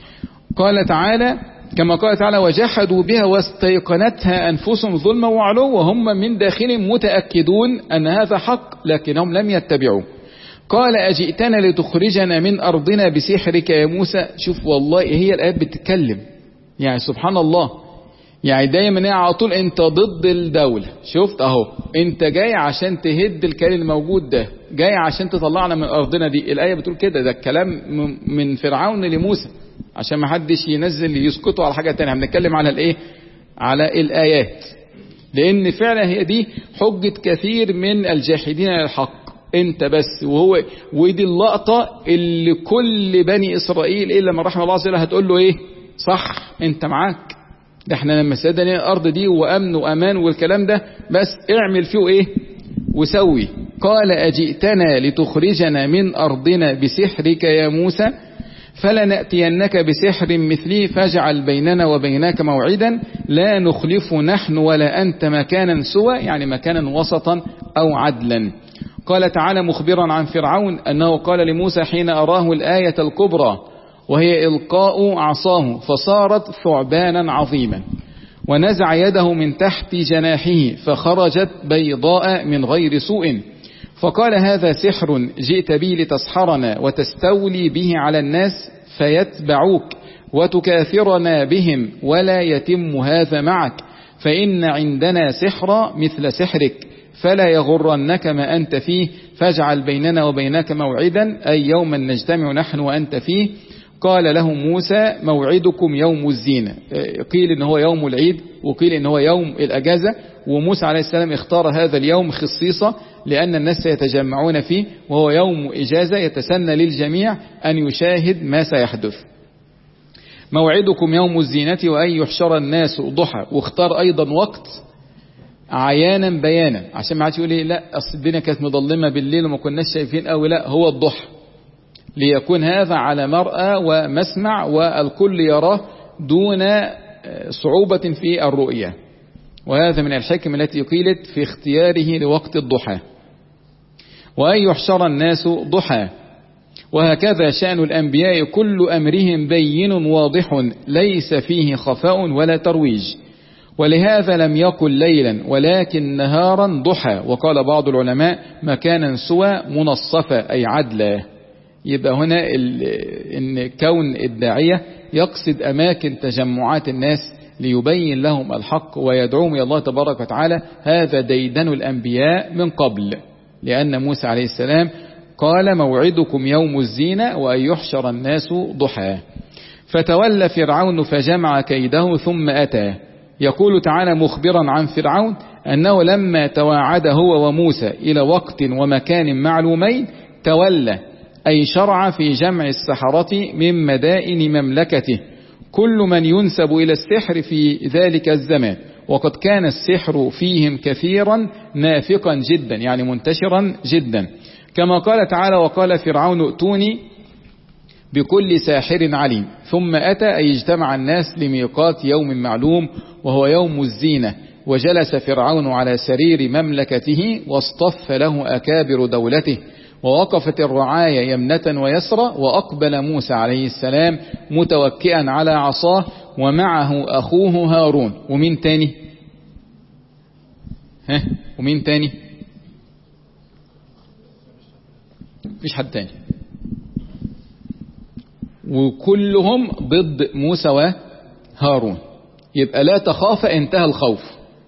قال تعالى كما قال تعالى وجحدوا بها واستيقنتها أنفسهم ظلما وعلوا وهم من داخل متأكدون أن هذا حق لكنهم لم يتبعوا. قال أجئتنا لتخرجنا من أرضنا بسحرك يا موسى. شوف والله هي الآيات بتتكلم، يعني سبحان الله، يعني دايما على طول انت ضد الدولة. شفت اهو، انت جاي عشان تهد الكيان الموجود ده، جاي عشان تطلعنا من أرضنا دي. الآية بتقول كده، ده الكلام من فرعون لموسى عشان ما حدش ينزل يسكتوا على حاجة تانية. هنتكلم على الايه؟ على الآيات، لأن فعلا هي دي حجة كثير من الجاحدين للحق. انت بس وهو، ودي اللقطة اللي كل بني إسرائيل إلا من رحم الله عز وجل هتقول له ايه؟ صح، انت معاك، ده احنا لما سيدنا الأرض دي وأمن وأمان والكلام ده، بس اعمل فيه ايه وسوي. قال أجئتنا لتخرجنا من أرضنا بسحرك يا موسى فلنأتينك بسحر مثلي فاجعل بيننا وبينك موعدا لا نخلف نحن ولا أنت مكانا سوى، يعني مكانا وسطا أو عدلا. قال تعالى مخبرا عن فرعون أنه قال لموسى حين أراه الآية الكبرى وهي إلقاء عصاه فصارت ثعبانا عظيما ونزع يده من تحت جناحه فخرجت بيضاء من غير سوء فقال هذا سحر جئت به لتسحرنا وتستولي به على الناس فيتبعوك وتكاثرنا بهم ولا يتم هذا معك فإن عندنا سحر مثل سحرك فلا يغرنك ما أنت فيه فاجعل بيننا وبينك موعدا أي يوما نجتمع نحن وأنت فيه. قال له موسى موعدكم يوم الزينة، قيل إن هو يوم العيد وقيل إن هو يوم الأجازة، وموسى عليه السلام اختار هذا اليوم خصيصة لأن الناس سيتجمعون فيه وهو يوم إجازة يتسنى للجميع أن يشاهد ما سيحدث. موعدكم يوم الزينة وأن يحشر الناس ضحى، واختار أيضا وقت عيانا بيانا عشان ما عادش يقول لي لا أصل الدنيا كانت مظلمة بالليل وما كناش شايفين أو لا، هو الضحى، ليكون هذا على مرأى ومسمع والكل يراه دون صعوبة في الرؤية. وهذا من الحكم التي قيلت في اختياره لوقت الضحى، وأن يحشر الناس ضحى. وهكذا شأن الأنبياء، كل أمرهم بين واضح ليس فيه خفاء ولا ترويج، ولهذا لم يقل ليلا ولكن نهارا ضحى. وقال بعض العلماء مكانا سوى منصفا أي عدلا. يبقى هنا إن كون الداعية يقصد أماكن تجمعات الناس ليبين لهم الحق ويدعوهم إلى الله تبارك وتعالى، هذا ديدن الأنبياء من قبل، لأن موسى عليه السلام قال موعدكم يوم الزينة وأن يحشر الناس ضحى. فتولى فرعون فجمع كيده ثم أتى. يقول تعالى مخبرا عن فرعون أنه لما تواعد هو وموسى إلى وقت ومكان معلومين تولى، أي شرع في جمع السحرة من مدائن مملكته كل من ينسب إلى السحر في ذلك الزمان، وقد كان السحر فيهم كثيرا نافقا جدا، يعني منتشرا جدا، كما قال تعالى وقال فرعون ائتوني بكل ساحر عليم. ثم أتى أي اجتمع الناس لميقات يوم معلوم وهو يوم الزينة، وجلس فرعون على سرير مملكته واصطف له أكابر دولته، ووقفت الرعايا يمنة ويسرى، وأقبل موسى عليه السلام متوكئا على عصاه ومعه أخوه هارون. ومين تاني؟ ها ومين تاني؟ مفيش حد تاني، وكلهم ضد موسى وهارون. يبقى لا تخاف انتهى الخوف.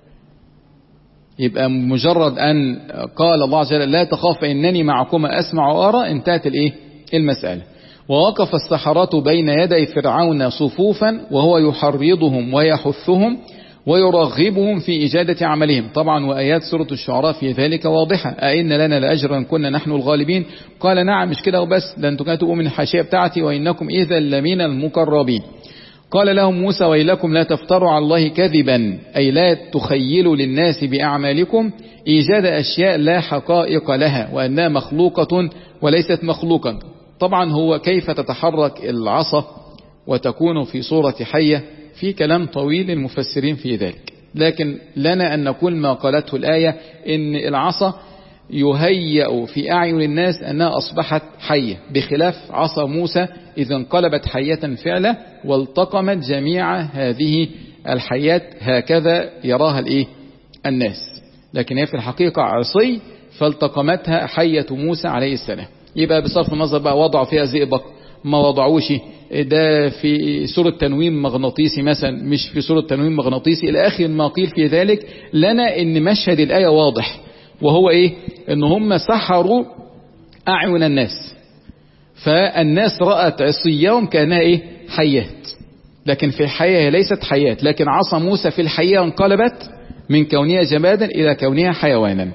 يبقى مجرد أن قال الله عز وجل لا تخاف إنني معكما أسمع وأرى انتهت الإيه؟ المسألة. ووقف السحرة بين يدي فرعون صفوفا وهو يحرضهم ويحثهم ويرغبهم في إجادة عملهم. طبعا وآيات سورة الشعراء في ذلك واضحة. أئن لنا لأجرا كنا نحن الغالبين؟ قال نعم، مش كده وبس، ده انتم كانوا تبقوا من الحاشية بتاعتي وإنكم إذا لمن المقربين. قال لهم موسى ويلكم لا تفتروا على الله كذبا، أي لا تخيلوا للناس بأعمالكم إيجاد أشياء لا حقائق لها وأنها مخلوقة وليست مخلوقا. طبعا هو كيف تتحرك العصا وتكون في صورة حية، في كلام طويل المفسرين في ذلك، لكن لنا أن نقول ما قالته الآية إن العصا يهيأ في أعين الناس أنها أصبحت حية، بخلاف عصا موسى إذا انقلبت حية فعلا والتقمت جميع هذه الحيات، هكذا يراها الإيه؟ الناس، لكن هي في الحقيقة عصي فالتقمتها حية موسى عليه السلام. يبقى بصرف النظر بقى وضعوا فيها زئبق ما وضعوش، ده في سورة تنويم مغناطيسي مثلا مش في سورة تنويم مغناطيسي، إلى آخر ما قيل في ذلك، لنا إن مشهد الآية واضح، وهو إيه؟ إن هم سحروا أعين الناس، فالناس رأت عصيهم كأنها إيه؟ حيات، لكن في الحقيقة ليست حيات، لكن عصا موسى في الحقيقة انقلبت من كونها جمادا إلى كونها حيوانا.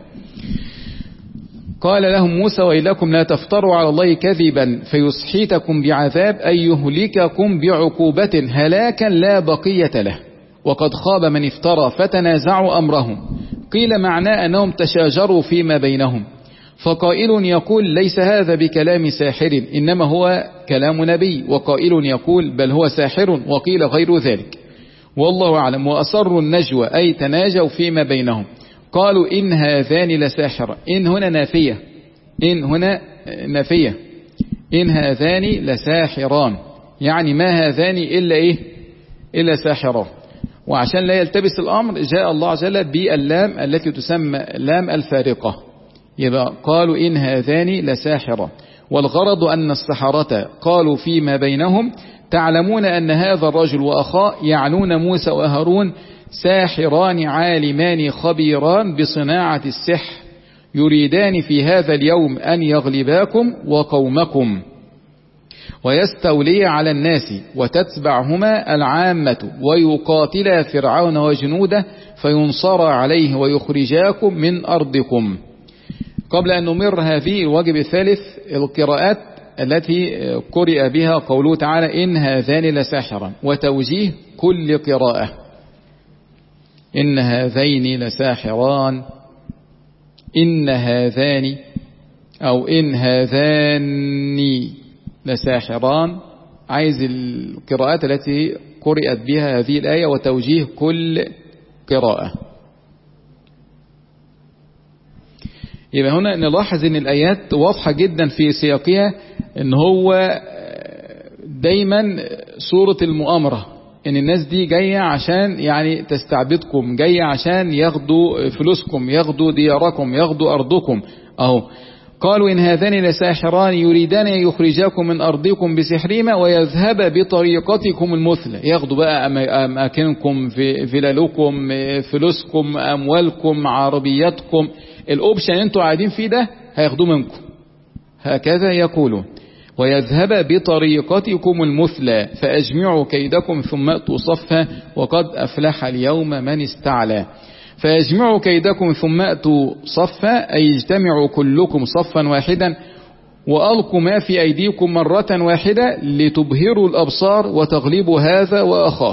قال لهم موسى ويلكم لا تفتروا على الله كذبا فيسحيتكم بعذاب، أي يهلككم بعقوبة هلاكا لا بقية له، وقد خاب من افترى فتنازعوا أمرهم. قيل معناه أنهم تشاجروا فيما بينهم، فقائل يقول ليس هذا بكلام ساحر إنما هو كلام نبي، وقائل يقول بل هو ساحر، وقيل غير ذلك والله أعلم. وأصروا النجوى أي تناجوا فيما بينهم، قالوا إن هذان لساحر. إن هنا نافية، إن هنا نافية، إن هذان لساحران، يعني ما هذان إلا إيه؟ إلا ساحران. وعشان لا يلتبس الأمر جاء الله عز وجل باللام التي تسمى لام الفارقة، يبقى قالوا إن هذان لساحران. والغرض أن السحرة قالوا فيما بينهم تعلمون أن هذا الرجل وأخاه يعنون موسى وهارون ساحران عالمان خبيران بصناعة السحر يريدان في هذا اليوم أن يغلباكم وقومكم ويستولي على الناس وتتبعهما العامة ويقاتلا فرعون وجنوده فينصر عليه ويخرجاكم من أرضكم. قبل أن نمر هذه الواجب الثالث القراءات التي قرئ بها قوله تعالى إن هذان لساحران، وتوجيه كل قراءة إن هذين لساحران، إن هذان أو إن هذان لساحران، عايز القراءات التي قرئت بها هذه الآية وتوجيه كل قراءة. يبقى هنا نلاحظ ان الآيات واضحة جدا في سياقها، ان هو دايما صورة المؤامرة، ان الناس دي جاية عشان يعني تستعبدكم، جاية عشان ياخدوا فلوسكم، ياخدوا دياركم، ياخدوا أرضكم. أهو قالوا إن هذان لساحران يريدان يخرجاكم من أرضكم بسحرهما ويذهب بطريقتكم المثلى، ياخدوا بقى أماكنكم، في فلالكم، فلوسكم، أموالكم، عربياتكم، الأوبشن أنتوا قاعدين فيه ده هياخدوه منكم. هكذا يقولون ويذهب بطريقتكم المثلى فأجمعوا كيدكم ثم أتوا صفا وقد أفلح اليوم من استعلى. فيجمعوا كيدكم ثم أتوا صفا أي اجتمعوا كلكم صفا واحدا وألقوا ما في أيديكم مرة واحدة لتبهروا الأبصار وتغلبوا هذا وأخاه.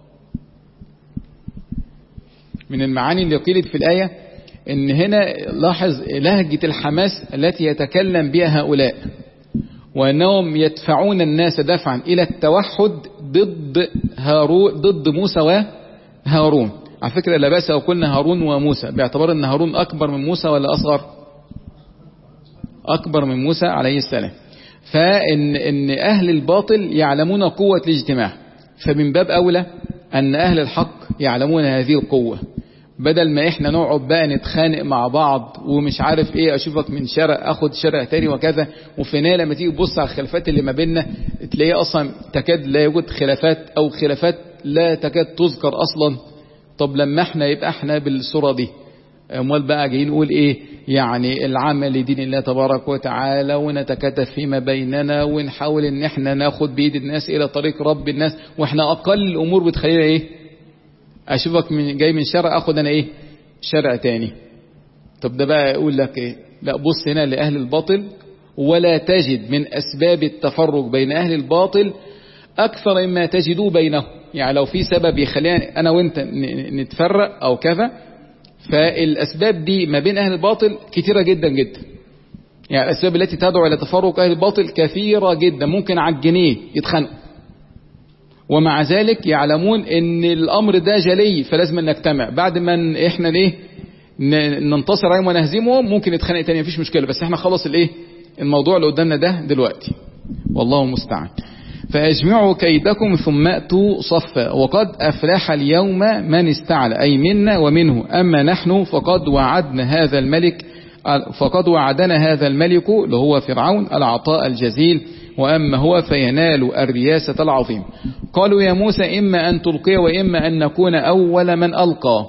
من المعاني اللي قيلت في الآية إن هنا لاحظ لهجة الحماس التي يتكلم بها هؤلاء، وأنهم يدفعون الناس دفعا إلى التوحد ضد هارون، ضد موسى وهارون. على فكرة لا بأس لو قلنا هارون وموسى، باعتبار أن هارون أكبر من موسى ولا أصغر؟ أكبر من موسى عليه السلام. فإن إن أهل الباطل يعلمون قوة الاجتماع، فمن باب أولى أن أهل الحق يعلمون هذه القوة، بدل ما إحنا نقعد بقى نتخانق مع بعض ومش عارف إيه، أشوفك من شارع أخد شارع تاني وكذا، وفي النهاية لما تيجي تبص على الخلافات اللي ما بيننا تلاقيه أصلا تكاد لا يوجد خلافات، أو خلافات لا تكاد تذكر أصلا. طب لما احنا يبقى احنا بالصورة دي، اموال بقى جايين نقول ايه يعني العمل لدين الله تبارك وتعالى، ونتكاتف فيما بيننا، ونحاول ان احنا ناخد بيد الناس الى طريق رب الناس، واحنا اقل الامور بتخلينا ايه، اشوفك من جاي من شارع اخد انا ايه شارع تاني. طب ده بقى يقول لك ايه؟ لا بص هنا لأهل الباطل، ولا تجد من اسباب التفرق بين اهل الباطل اكثر مما تجدوا بينهم. يعني لو في سبب يخلينا انا وانت نتفرق او كذا، فالاسباب دي ما بين اهل الباطل كثيرة جدا جدا. يعني الاسباب التي تدعو الى تفرق اهل الباطل كثيرة جدا، ممكن على الجنيه يتخانقوا، ومع ذلك يعلمون ان الامر ده جلي فلازم نجتمع. بعد ما احنا ليه ننتصر عليهم ونهزمهم ممكن نتخانق تاني، مفيش مشكلة، بس احنا خلص الايه الموضوع اللي قدامنا ده دلوقتي، والله المستعان. فأجمعوا كيدكم ثم أتوا صفا وقد أفلح اليوم من استعلى، أي منا ومنه. أما نحن فقد وعدنا هذا الملك فقد وعدنا هذا الملك اللي هو فرعون العطاء الجزيل، وأما هو فينال الرياسة العظيم. قالوا يا موسى إما أن تلقي وإما أن نكون أول من ألقى.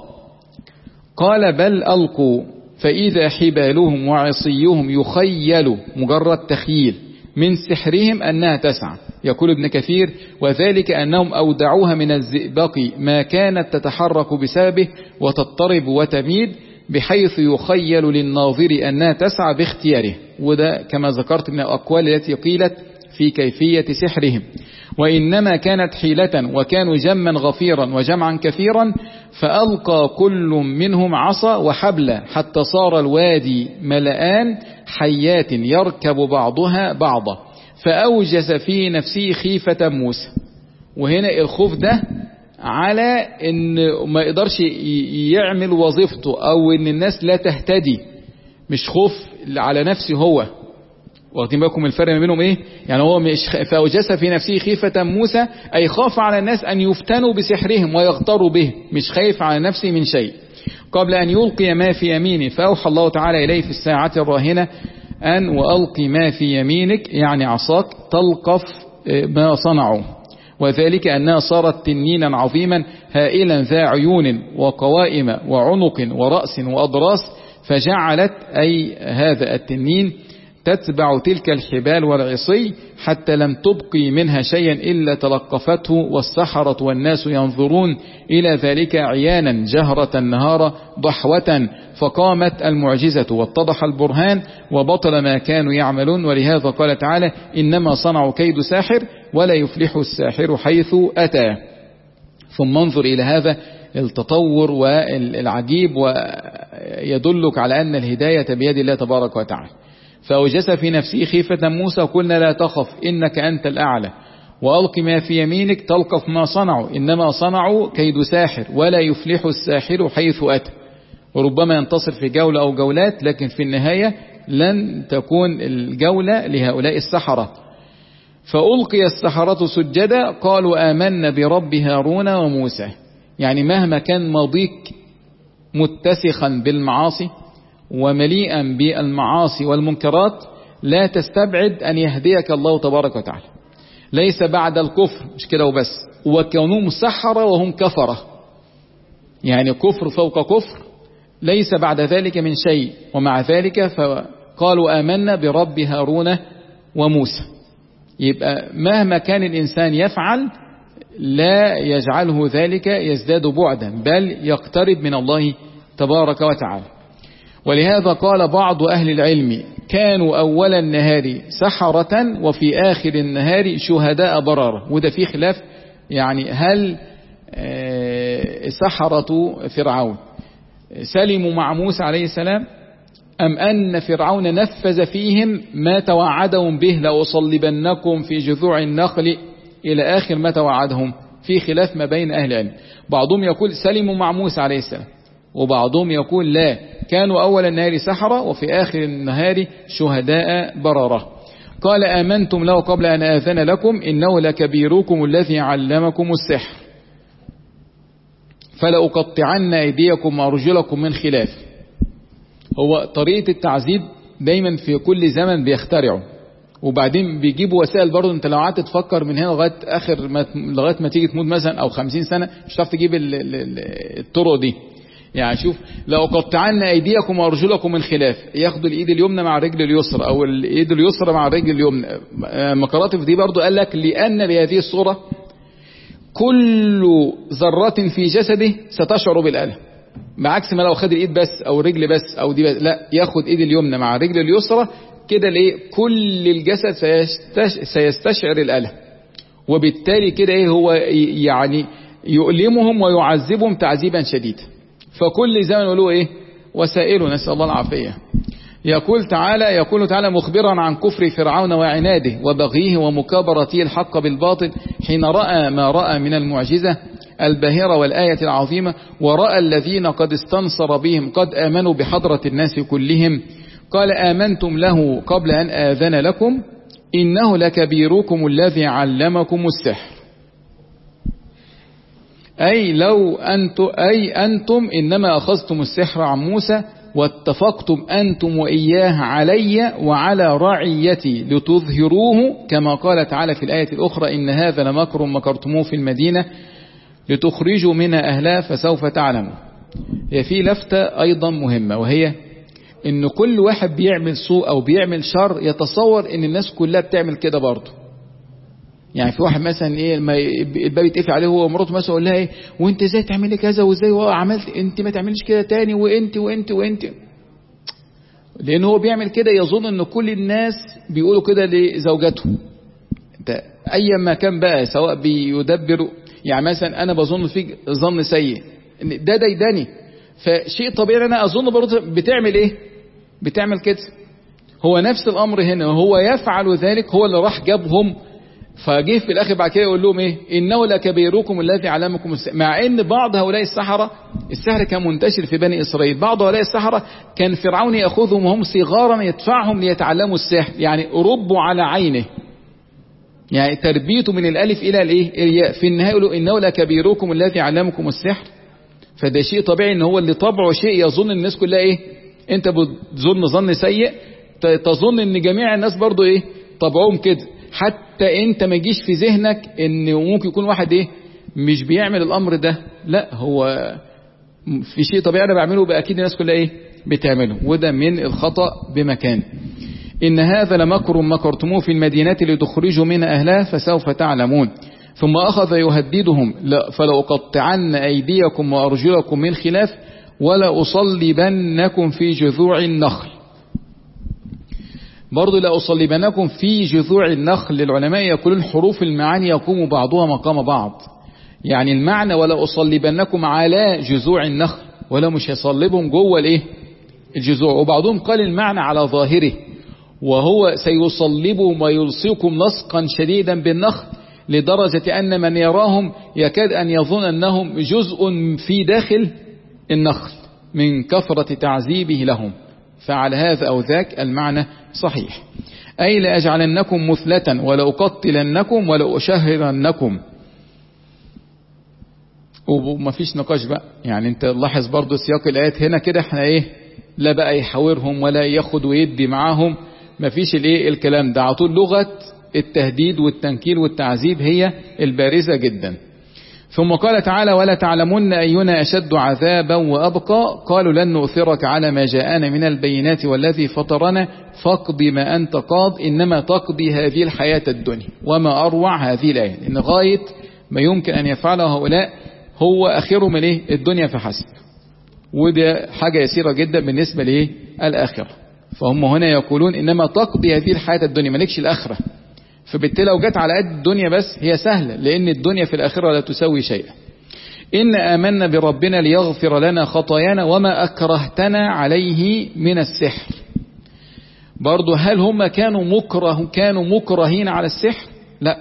قال بل ألقوا فإذا حبالهم وعصيهم يخيل، مجرد تخيل، من سحرهم أنها تسعى. يقول ابن كثير وذلك أنهم أودعوها من الزئبق ما كانت تتحرك بسببه وتضطرب وتميد، بحيث يخيل للناظر أنها تسعى باختياره. وده كما ذكرت من الأقوال التي قيلت في كيفية سحرهم. وإنما كانت حيلة، وكانوا جما غفيرا وجمعا كثيرا، فألقى كل منهم عصا وحبلا حتى صار الوادي ملآن حيات يركب بعضها بعضا، فأوجس في نفسه خيفة موسى. وهنا الخوف ده على ان ما يقدرش يعمل وظيفته، او ان الناس لا تهتدي، مش خوف على نفسه هو. واخدين بالكم الفرق ما بينهم ايه؟ يعني هو مش فأوجس في نفسه خيفة موسى، اي خاف على الناس ان يفتنوا بسحرهم ويغتروا به، مش خايف على نفسه من شيء. قبل ان يلقي ما في يمينه فأوحى الله تعالى اليه في الساعة الراهنة أن وألقي ما في يمينك، يعني عصاك، تلقف ما صنعوا، وذلك أنها صارت تنينا عظيما هائلا ذا عيون وقوائم وعنق ورأس وأضراس، فجعلت أي هذا التنين تتبع تلك الحبال والعصي حتى لم تبقي منها شيئا إلا تلقفته، والسحرة والناس ينظرون إلى ذلك عيانا جهرة نهارا ضحوة، فقامت المعجزة واتضح البرهان وبطل ما كانوا يعملون. ولهذا قال تعالى إنما صنعوا كيد ساحر ولا يفلح الساحر حيث أتى. ثم انظر إلى هذا التطور والعجيب، ويدلك على أن الهداية بيد الله تبارك وتعالى. فأوجس في نفسه خيفة موسى قلنا لا تخف إنك أنت الأعلى، وألق ما في يمينك تلقف ما صنعوا إنما صنعوا كيد ساحر ولا يفلح الساحر حيث أتى. وربما ينتصر في جولة أو جولات، لكن في النهاية لن تكون الجولة لهؤلاء السحرة. فألقي السحرة سجدا قالوا آمنا برب هارون وموسى. يعني مهما كان ماضيك متسخا بالمعاصي ومليئا بالمعاصي والمنكرات، لا تستبعد أن يهديك الله تبارك وتعالى. ليس بعد الكفر، مش كده وبس، وكونهم سحرة وهم كفرة، يعني كفر فوق كفر، ليس بعد ذلك من شيء. ومع ذلك فقالوا آمنا برب هارون وموسى. يبقى مهما كان الإنسان يفعل لا يجعله ذلك يزداد بعدا، بل يقترب من الله تبارك وتعالى. ولهذا قال بعض أهل العلم كانوا أول النهار سحرة وفي آخر النهار شهداء بررة. وده فيه خلاف، يعني هل سحرة فرعون سلموا مع موسى عليه السلام، أم أن فرعون نفذ فيهم ما توعدهم به لأصلبنكم في جذوع النخل إلى آخر ما توعدهم؟ في خلاف ما بين أهل العلم. بعضهم يقول سلموا مع موسى عليه السلام، وبعضهم يقول لا، كانوا أول النهار سحرة وفي آخر النهار شهداء بررة. قال آمنتم له قبل أن آذن لكم إنه لكبيركم الذي علمكم السحر فلأقطعن أيديكم وأرجلكم من خلاف. هو طريقة التعذيب دايما في كل زمن بيخترعوا، وبعدين بيجيبوا وسائل برضه. انت لو قعدت تفكر من هنا لغايه اخر ما لغايه ما تيجي تموت مثلا او خمسين سنه مش هتعرف تجيب الطرق دي. يعني شوف، لو قطعنا ايديكم وارجلكم من خلاف، ياخدوا الايد اليمنى مع الرجل اليسرى او الايد اليسرى مع الرجل اليمنى. مقاراطف دي برضه قال لك لان بهذه الصوره كل ذره في جسده ستشعر بالالم، بعكس ما لو خد الايد بس او الرجل بس او دي بس. لا، ياخد ايد اليمنى مع الرجل اليسرى كده، ليه؟ كل الجسد سيستشعر الالم، وبالتالي كده ايه هو يعني يؤلمهم ويعذبهم تعذيبا شديدا. فكل زمن له ايه وسائله، نسأل الله العافية. يقول تعالى يقول تعالى مخبرا عن كفر فرعون وعناده وبغيه ومكابرته الحق بالباطل حين رأى ما رأى من المعجزة الباهرة والآية العظيمة، ورأى الذين قد استنصر بهم قد آمنوا بحضرة الناس كلهم. قال آمنتم له قبل أن آذن لكم إنه لكبيركم الذي علمكم السحر. أي لو أنتم أي أنتم إنما أخذتم السحر عن موسى واتفقتم أنتم وإياه علي وعلى رعيتي لتظهروه، كما قال تعالى في الآية الأخرى إن هذا لمكر مكرتموه في المدينة لتخرجوا منها أهلها فسوف تعلموا. هي في لفتة أيضا مهمة، وهي إن كل واحد بيعمل سوء أو بيعمل شر يتصور إن الناس كلها بتعمل كده برضه. يعني في واحد مثلا ايه ما الباب يتقفل عليه هو ومراته مثلا يقول لها ايه وانت ازاي تعملي كذا وازاي عملت انت ما تعمليش كده تاني وانت وانت وانت لان هو بيعمل كده يظن ان كل الناس بيقولوا كده لزوجاتهم. ده ايا ما كان بقى، سواء بيدبروا، يعني مثلا انا بظن فيك ظن سيء ان ده ديدني، فشيء طبيعي انا اظن برضه بتعمل ايه بتعمل كده. هو نفس الامر هنا، وهو يفعل ذلك، هو اللي راح جابهم. فجه في الاخر بعد كده يقول لهم ايه انه لكبيركم الذي علمكم السحر. مع ان بعض هؤلاء السحرة السحر كان منتشر في بني اسرائيل، بعض هؤلاء السحرة كان فرعون ياخذهم وهم صغارا يدفعهم ليتعلموا السحر، يعني ربوا على عينه، يعني تربيته من الالف الى الايه الياء. في النهايه يقولوا انه لكبيركم الذي علمكم السحر. فده شيء طبيعي ان هو اللي طبعه شيء يظن الناس كلها ايه انت بتظن ظن سيء، تظن ان جميع الناس برضو ايه طبعهم كده، حتى انت ما يجيش في ذهنك ان ممكن يكون واحد ايه مش بيعمل الامر ده. لا، هو في شيء طبيعي انا بعمله بقى اكيد الناس كلها ايه بتعمله، وده من الخطأ بمكان. ان هذا لمكر مكرتموه في المدينة لتخرجوا من اهلها فسوف تعلمون. ثم اخذ يهددهم فلأقطعن ايديكم وارجلكم من خلاف ولأصلبنكم في جذوع النخل. برضو لأصلبنكم في جذوع النخل، للعلماء يقولون حروف المعاني يقوم بعضها مقام بعض. يعني المعنى ولا أصلبنكم على جذوع النخل، ولا مش هيصلبهم جوه الايه الجذوع. وبعضهم قال المعنى على ظاهره، وهو سيصلبهم ويلصقكم لصقا شديدا بالنخل لدرجة أن من يراهم يكاد أن يظن أنهم جزء في داخل النخل. من كثرة تعذيبه لهم، فعل هذا أو ذاك المعنى صحيح. أي لأجعلنكم مثلة ولأقتلنكم ولأشهرنكم. وما فيش نقاش بقى، يعني انت لاحظ برضو سياق الآيات هنا كده، احنا ايه، لا بقى يحاورهم ولا ياخد ويدي معاهم، ما فيش الايه الكلام ده، عطول لغة التهديد والتنكيل والتعذيب هي البارزة جدا. ثم قال تعالى ولا تعلمن أينا أشد عذابا وأبقى قالوا لن نؤثرك على ما جاءنا من البينات والذي فطرنا فاقض ما أنت قاض إنما تقضي هذه الحياة الدنيا. وما أروع هذه الآية، إن غاية ما يمكن أن يفعله هؤلاء هو آخرهم الايه الدنيا فحسب، وده حاجة يسيرة جدا بالنسبة لإيه الآخرة. فهم هنا يقولون إنما تقضي هذه الحياة الدنيا، مالكش الآخرة. فبالتالي لو جت على قد الدنيا بس هي سهلة، لأن الدنيا في الآخرة لا تسوي شيئا. إن آمنا بربنا ليغفر لنا خطايانا وما أكرهتنا عليه من السحر. برضو هل هم كانوا مكره كانوا مكرهين على السحر؟ لا،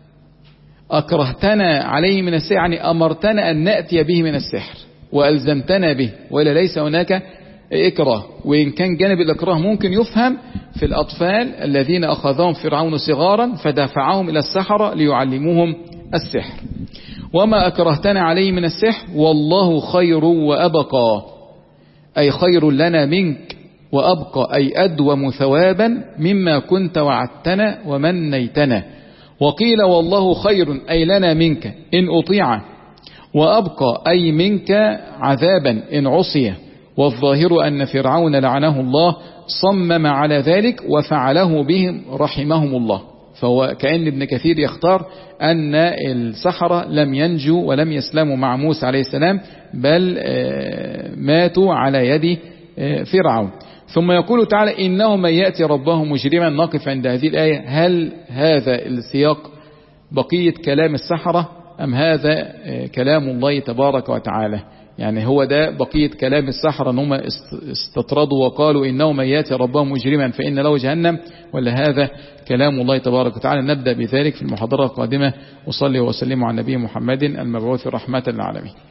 أكرهتنا عليه من السحر يعني أمرتنا أن نأتي به من السحر وألزمتنا به، ولا ليس هناك إكراه. وإن كان جانب الإكراه ممكن يفهم في الأطفال الذين أخذهم فرعون صغارا فدفعهم إلى السحرة ليعلموهم السحر. وما أكرهتنا عليه من السحر والله خير وأبقى، أي خير لنا منك، وأبقى أي أدوم ثوابا مما كنت وعدتنا ومنيتنا. وقيل والله خير أي لنا منك إن أطيع، وأبقى أي منك عذابا إن عصي. والظاهر أن فرعون لعنه الله صمم على ذلك وفعله بهم رحمهم الله. فهو كأن ابن كثير يختار أن السحرة لم ينجوا ولم يسلموا مع موسى عليه السلام، بل ماتوا على يد فرعون. ثم يقول تعالى إنه من يأتي ربه مجرما. نقف عند هذه الآية، هل هذا السياق بقية كلام السحرة أم هذا كلام الله تبارك وتعالى؟ يعني هو ده بقية كلام السحرة ان هم استطردوا وقالوا إنه من يأتي ربه مجرما فإن له جهنم، ولا هذا كلام الله تبارك وتعالى؟ نبدأ بذلك في المحاضرة القادمة. وصلي وسلم على نبي محمد المبعوث رحمة للعالمين.